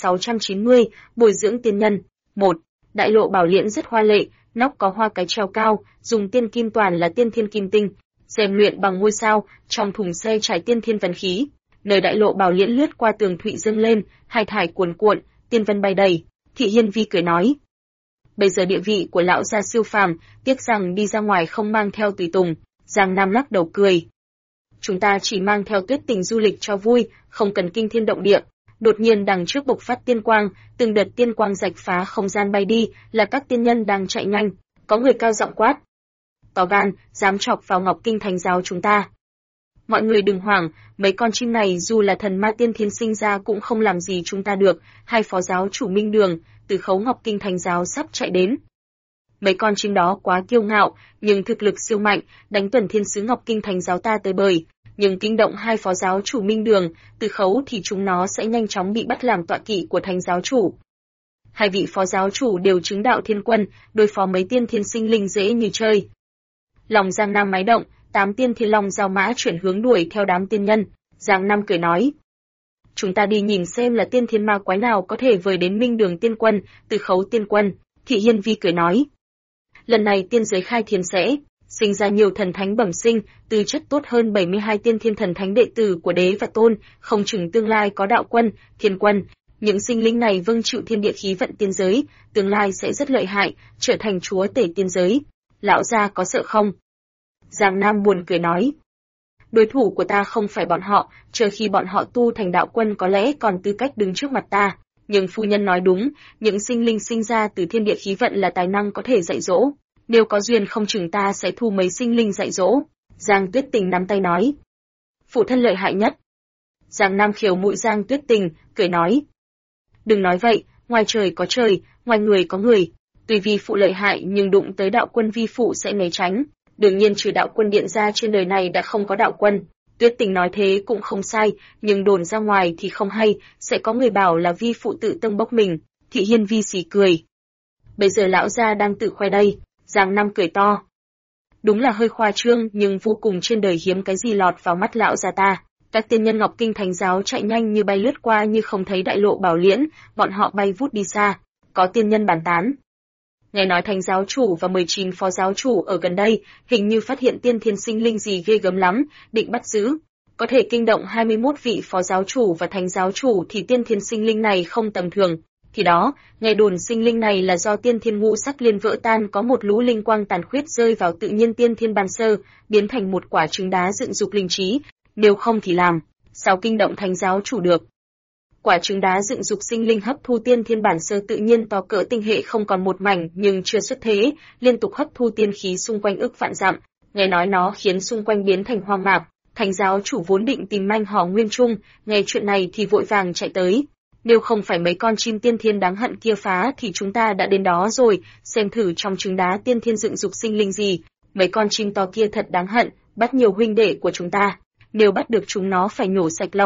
2690, bồi dưỡng tiên nhân. 1. Đại lộ bảo liễn rất hoa lệ, nóc có hoa cái treo cao, dùng tiên kim toàn là tiên thiên kim tinh, rèn luyện bằng ngôi sao, trong thùng xe trải tiên thiên vân khí. Nơi đại lộ bảo liễn lướt qua tường thụy dâng lên, hai thải cuồn cuộn, tiên vân bay đầy. Thị Hiên Vi cười nói: "Bây giờ địa vị của lão gia siêu phàm, tiếc rằng đi ra ngoài không mang theo tùy tùng." Giang Nam lắc đầu cười: "Chúng ta chỉ mang theo Tuyết Tình du lịch cho vui, không cần kinh thiên động địa." Đột nhiên đằng trước bộc phát tiên quang, từng đợt tiên quang rạch phá không gian bay đi, là các tiên nhân đang chạy nhanh. Có người cao giọng quát: "To gan, dám chọc vào Ngọc Kinh Thánh giáo chúng ta." Mọi người đừng hoảng, mấy con chim này dù là thần ma tiên thiên sinh ra cũng không làm gì chúng ta được. Hai phó giáo chủ Minh Đường, Từ Khấu Ngọc Kinh Thánh giáo sắp chạy đến. Mấy con chim đó quá kiêu ngạo, nhưng thực lực siêu mạnh, đánh tuần thiên sứ Ngọc Kinh Thánh giáo ta tới bời. Nhưng kinh động hai phó giáo chủ Minh Đường, Từ Khấu thì chúng nó sẽ nhanh chóng bị bắt làm tọa kỵ của Thánh giáo chủ. Hai vị phó giáo chủ đều chứng đạo thiên quân, đối phó mấy tiên thiên sinh linh dễ như chơi. Lòng Giang Nam máy động, 8 tiên thiên long giao mã chuyển hướng đuổi theo đám tiên nhân. Giang Nam cười nói: "Chúng ta đi nhìn xem là tiên thiên ma quái nào có thể vời đến Minh Đường tiên quân, Từ Khấu tiên quân." Thị Hiên Vi cười nói: "Lần này tiên giới khai thiên sẽ sinh ra nhiều thần thánh bẩm sinh, tư chất tốt hơn 72 tiên thiên thần thánh đệ tử của đế và tôn, không chừng tương lai có đạo quân, thiên quân. Những sinh linh này vâng chịu thiên địa khí vận tiên giới, tương lai sẽ rất lợi hại, trở thành chúa tể tiên giới. Lão gia có sợ không?" Giang Nam buồn cười nói: "Đối thủ của ta không phải bọn họ, chờ khi bọn họ tu thành đạo quân có lẽ còn tư cách đứng trước mặt ta. Nhưng phu nhân nói đúng, những sinh linh sinh ra từ thiên địa khí vận là tài năng có thể dạy dỗ. Nếu có duyên không chừng ta sẽ thu mấy sinh linh dạy dỗ." Giang Tuyết Tình nắm tay nói: "Phụ thân lợi hại nhất." Giang Nam khiều mũi Giang Tuyết Tình, cười nói: "Đừng nói vậy, ngoài trời có trời, ngoài người có người. Tuy vi phụ lợi hại nhưng đụng tới đạo quân vi phụ sẽ né tránh. Đương nhiên trừ đạo quân điện ra trên đời này đã không có đạo quân." Tuyết Tình nói thế cũng không sai, nhưng đồn ra ngoài thì không hay, sẽ có người bảo là vi phụ tự tâng bốc mình. Thị Hiên Vi xì cười: "Bây giờ lão gia đang tự khoe đây." Giang Nam cười to: "Đúng là hơi khoa trương, nhưng vô cùng trên đời hiếm cái gì lọt vào mắt lão gia ta." Các tiên nhân Ngọc Kinh Thánh giáo chạy nhanh như bay lướt qua như không thấy đại lộ bảo liễn, bọn họ bay vút đi xa. Có tiên nhân bàn tán: "Nghe nói Thánh giáo chủ và 19 phó giáo chủ ở gần đây, hình như phát hiện tiên thiên sinh linh gì ghê gớm lắm, định bắt giữ. Có thể kinh động 21 vị phó giáo chủ và Thánh giáo chủ thì tiên thiên sinh linh này không tầm thường. Thì đó, nghe đồn sinh linh này là do tiên thiên ngũ sắc liên vỡ tan, có một lũ linh quang tàn khuyết rơi vào tự nhiên tiên thiên bàn sơ, biến thành một quả trứng đá dựng dục linh trí. Nếu không thì làm sao kinh động Thánh giáo chủ được?" Quả trứng đá dựng dục sinh linh hấp thu tiên thiên bản sơ tự nhiên to cỡ tinh hệ không còn một mảnh, nhưng chưa xuất thế, liên tục hấp thu tiên khí xung quanh ức vạn dặm. Nghe nói nó khiến xung quanh biến thành hoang mạc. Thánh giáo chủ vốn định tìm manh hò Nguyên Trung, nghe chuyện này thì vội vàng chạy tới. Nếu không phải mấy con chim tiên thiên đáng hận kia phá thì chúng ta đã đến đó rồi, xem thử trong trứng đá tiên thiên dựng dục sinh linh gì. Mấy con chim to kia thật đáng hận, bắt nhiều huynh đệ của chúng ta. Nếu bắt được chúng nó phải nhổ sạch lông.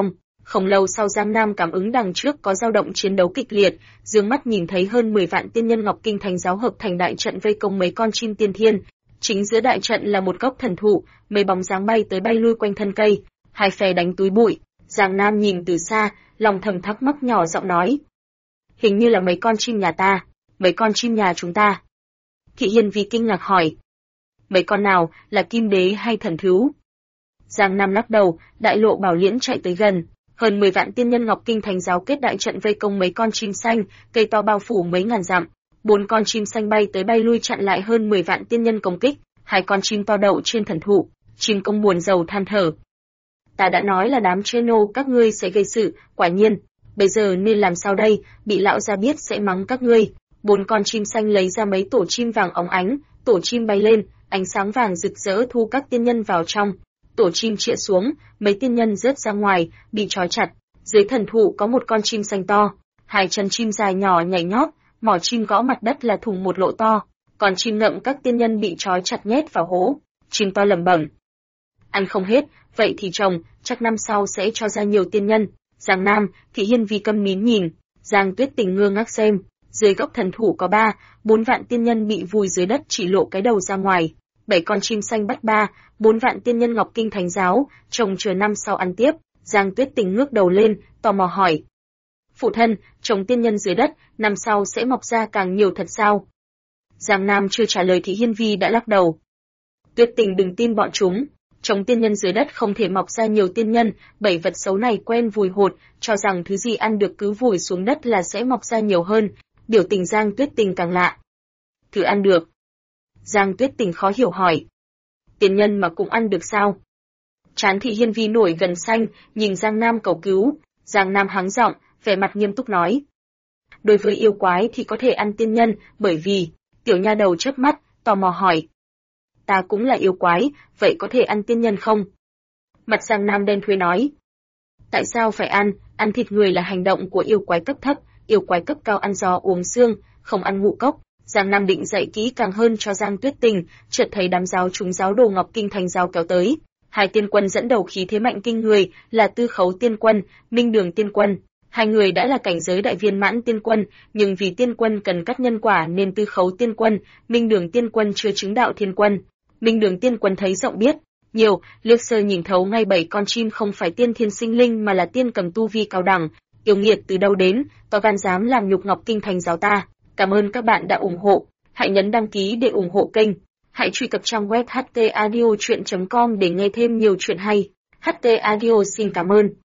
Không lâu sau Giang Nam cảm ứng đằng trước có dao động chiến đấu kịch liệt, dương mắt nhìn thấy hơn 10 vạn tiên nhân Ngọc Kinh Thánh giáo hợp thành đại trận vây công mấy con chim tiên thiên. Chính giữa đại trận là một gốc thần thụ, mấy bóng dáng bay tới bay lui quanh thân cây, hai phe đánh túi bụi. Giang Nam nhìn từ xa, lòng thầm thắc mắc nhỏ giọng nói: hình như là mấy con chim nhà ta, mấy con chim nhà chúng ta. Thị Hiên Vi kinh ngạc hỏi: mấy con nào, là kim đế hay thần thú? Giang Nam lắc đầu, đại lộ bảo liễn chạy tới gần, hơn 10 vạn tiên nhân Ngọc Kinh Thánh giáo kết đại trận vây công mấy con chim xanh, cây to bao phủ mấy ngàn dặm. 4 con chim xanh bay tới bay lui chặn lại hơn 10 vạn tiên nhân công kích, 2 con chim to đậu trên thần thụ, chim công buồn rầu than thở: ta đã nói là đám cheno các ngươi sẽ gây sự, quả nhiên, bây giờ nên làm sao đây, bị lão gia biết sẽ mắng các ngươi. 4 con chim xanh lấy ra mấy tổ chim vàng óng ánh, tổ chim bay lên, ánh sáng vàng rực rỡ thu các tiên nhân vào trong. Tổ chim chĩa xuống, mấy tiên nhân rớt ra ngoài, bị trói chặt. Dưới thần thụ có một con chim xanh to, 2 chân chim dài nhỏ nhảy nhót, mỏ chim gõ mặt đất là thủng một lỗ to. Còn chim ngậm các tiên nhân bị trói chặt nhét vào hố. Chim to lẩm bẩm: ăn không hết, vậy thì trồng, chắc năm sau sẽ cho ra nhiều tiên nhân. Giang Nam, Thị Hiên Vi câm nín nhìn, Giang Tuyết Tình ngơ ngác xem. Dưới gốc thần thụ có 3-4 vạn tiên nhân bị vùi dưới đất chỉ lộ cái đầu ra ngoài. 7 con chim xanh bắt 3-4 vạn tiên nhân Ngọc Kinh Thánh giáo, trồng chờ năm sau ăn tiếp. Giang Tuyết Tình ngước đầu lên, tò mò hỏi: phụ thân, trồng tiên nhân dưới đất, năm sau sẽ mọc ra càng nhiều thật sao? Giang Nam chưa trả lời Thị Hiên Vi đã lắc đầu: Tuyết Tình đừng tin bọn chúng, trồng tiên nhân dưới đất không thể mọc ra nhiều tiên nhân, 7 vật xấu này quen vùi hột, cho rằng thứ gì ăn được cứ vùi xuống đất là sẽ mọc ra nhiều hơn. Biểu tình Giang Tuyết Tình càng lạ. Thứ ăn được? Giang Tuyết Tình khó hiểu hỏi. Tiên nhân mà cũng ăn được sao? Trán Thị Hiên Vi nổi gần xanh, nhìn Giang Nam cầu cứu. Giang Nam hắng giọng, vẻ mặt nghiêm túc nói: đối với yêu quái thì có thể ăn tiên nhân, bởi vì... Tiểu nha đầu chớp mắt, tò mò hỏi: ta cũng là yêu quái, vậy có thể ăn tiên nhân không? Mặt Giang Nam đen thui nói: tại sao phải ăn thịt người là hành động của yêu quái cấp thấp, yêu quái cấp cao ăn giò uống xương, không ăn ngũ cốc. Giang Nam định dạy kỹ càng hơn cho Giang Tuyết Tình, chợt thấy đám giáo chúng giáo đồ Ngọc Kinh Thánh giáo kéo tới. 2 tiên quân dẫn đầu khí thế mạnh kinh người, là Tư Khấu tiên quân, Minh Đường tiên quân. 2 người đã là cảnh giới đại viên mãn tiên quân, nhưng vì tiên quân cần cắt nhân quả nên Tư Khấu tiên quân, Minh Đường tiên quân chưa chứng đạo thiên quân. Minh Đường tiên quân thấy rộng biết nhiều, liếc sơ nhìn thấu ngay 7 con chim không phải tiên thiên sinh linh mà là tiên cầm tu vi cao đẳng. Yêu nghiệt từ đâu đến, to gan dám làm nhục Ngọc Kinh Thánh giáo ta. Cảm ơn các bạn đã ủng hộ. Hãy nhấn đăng ký để ủng hộ kênh. Hãy truy cập trang web htaudio.com để nghe thêm nhiều chuyện hay. HT Audio xin cảm ơn.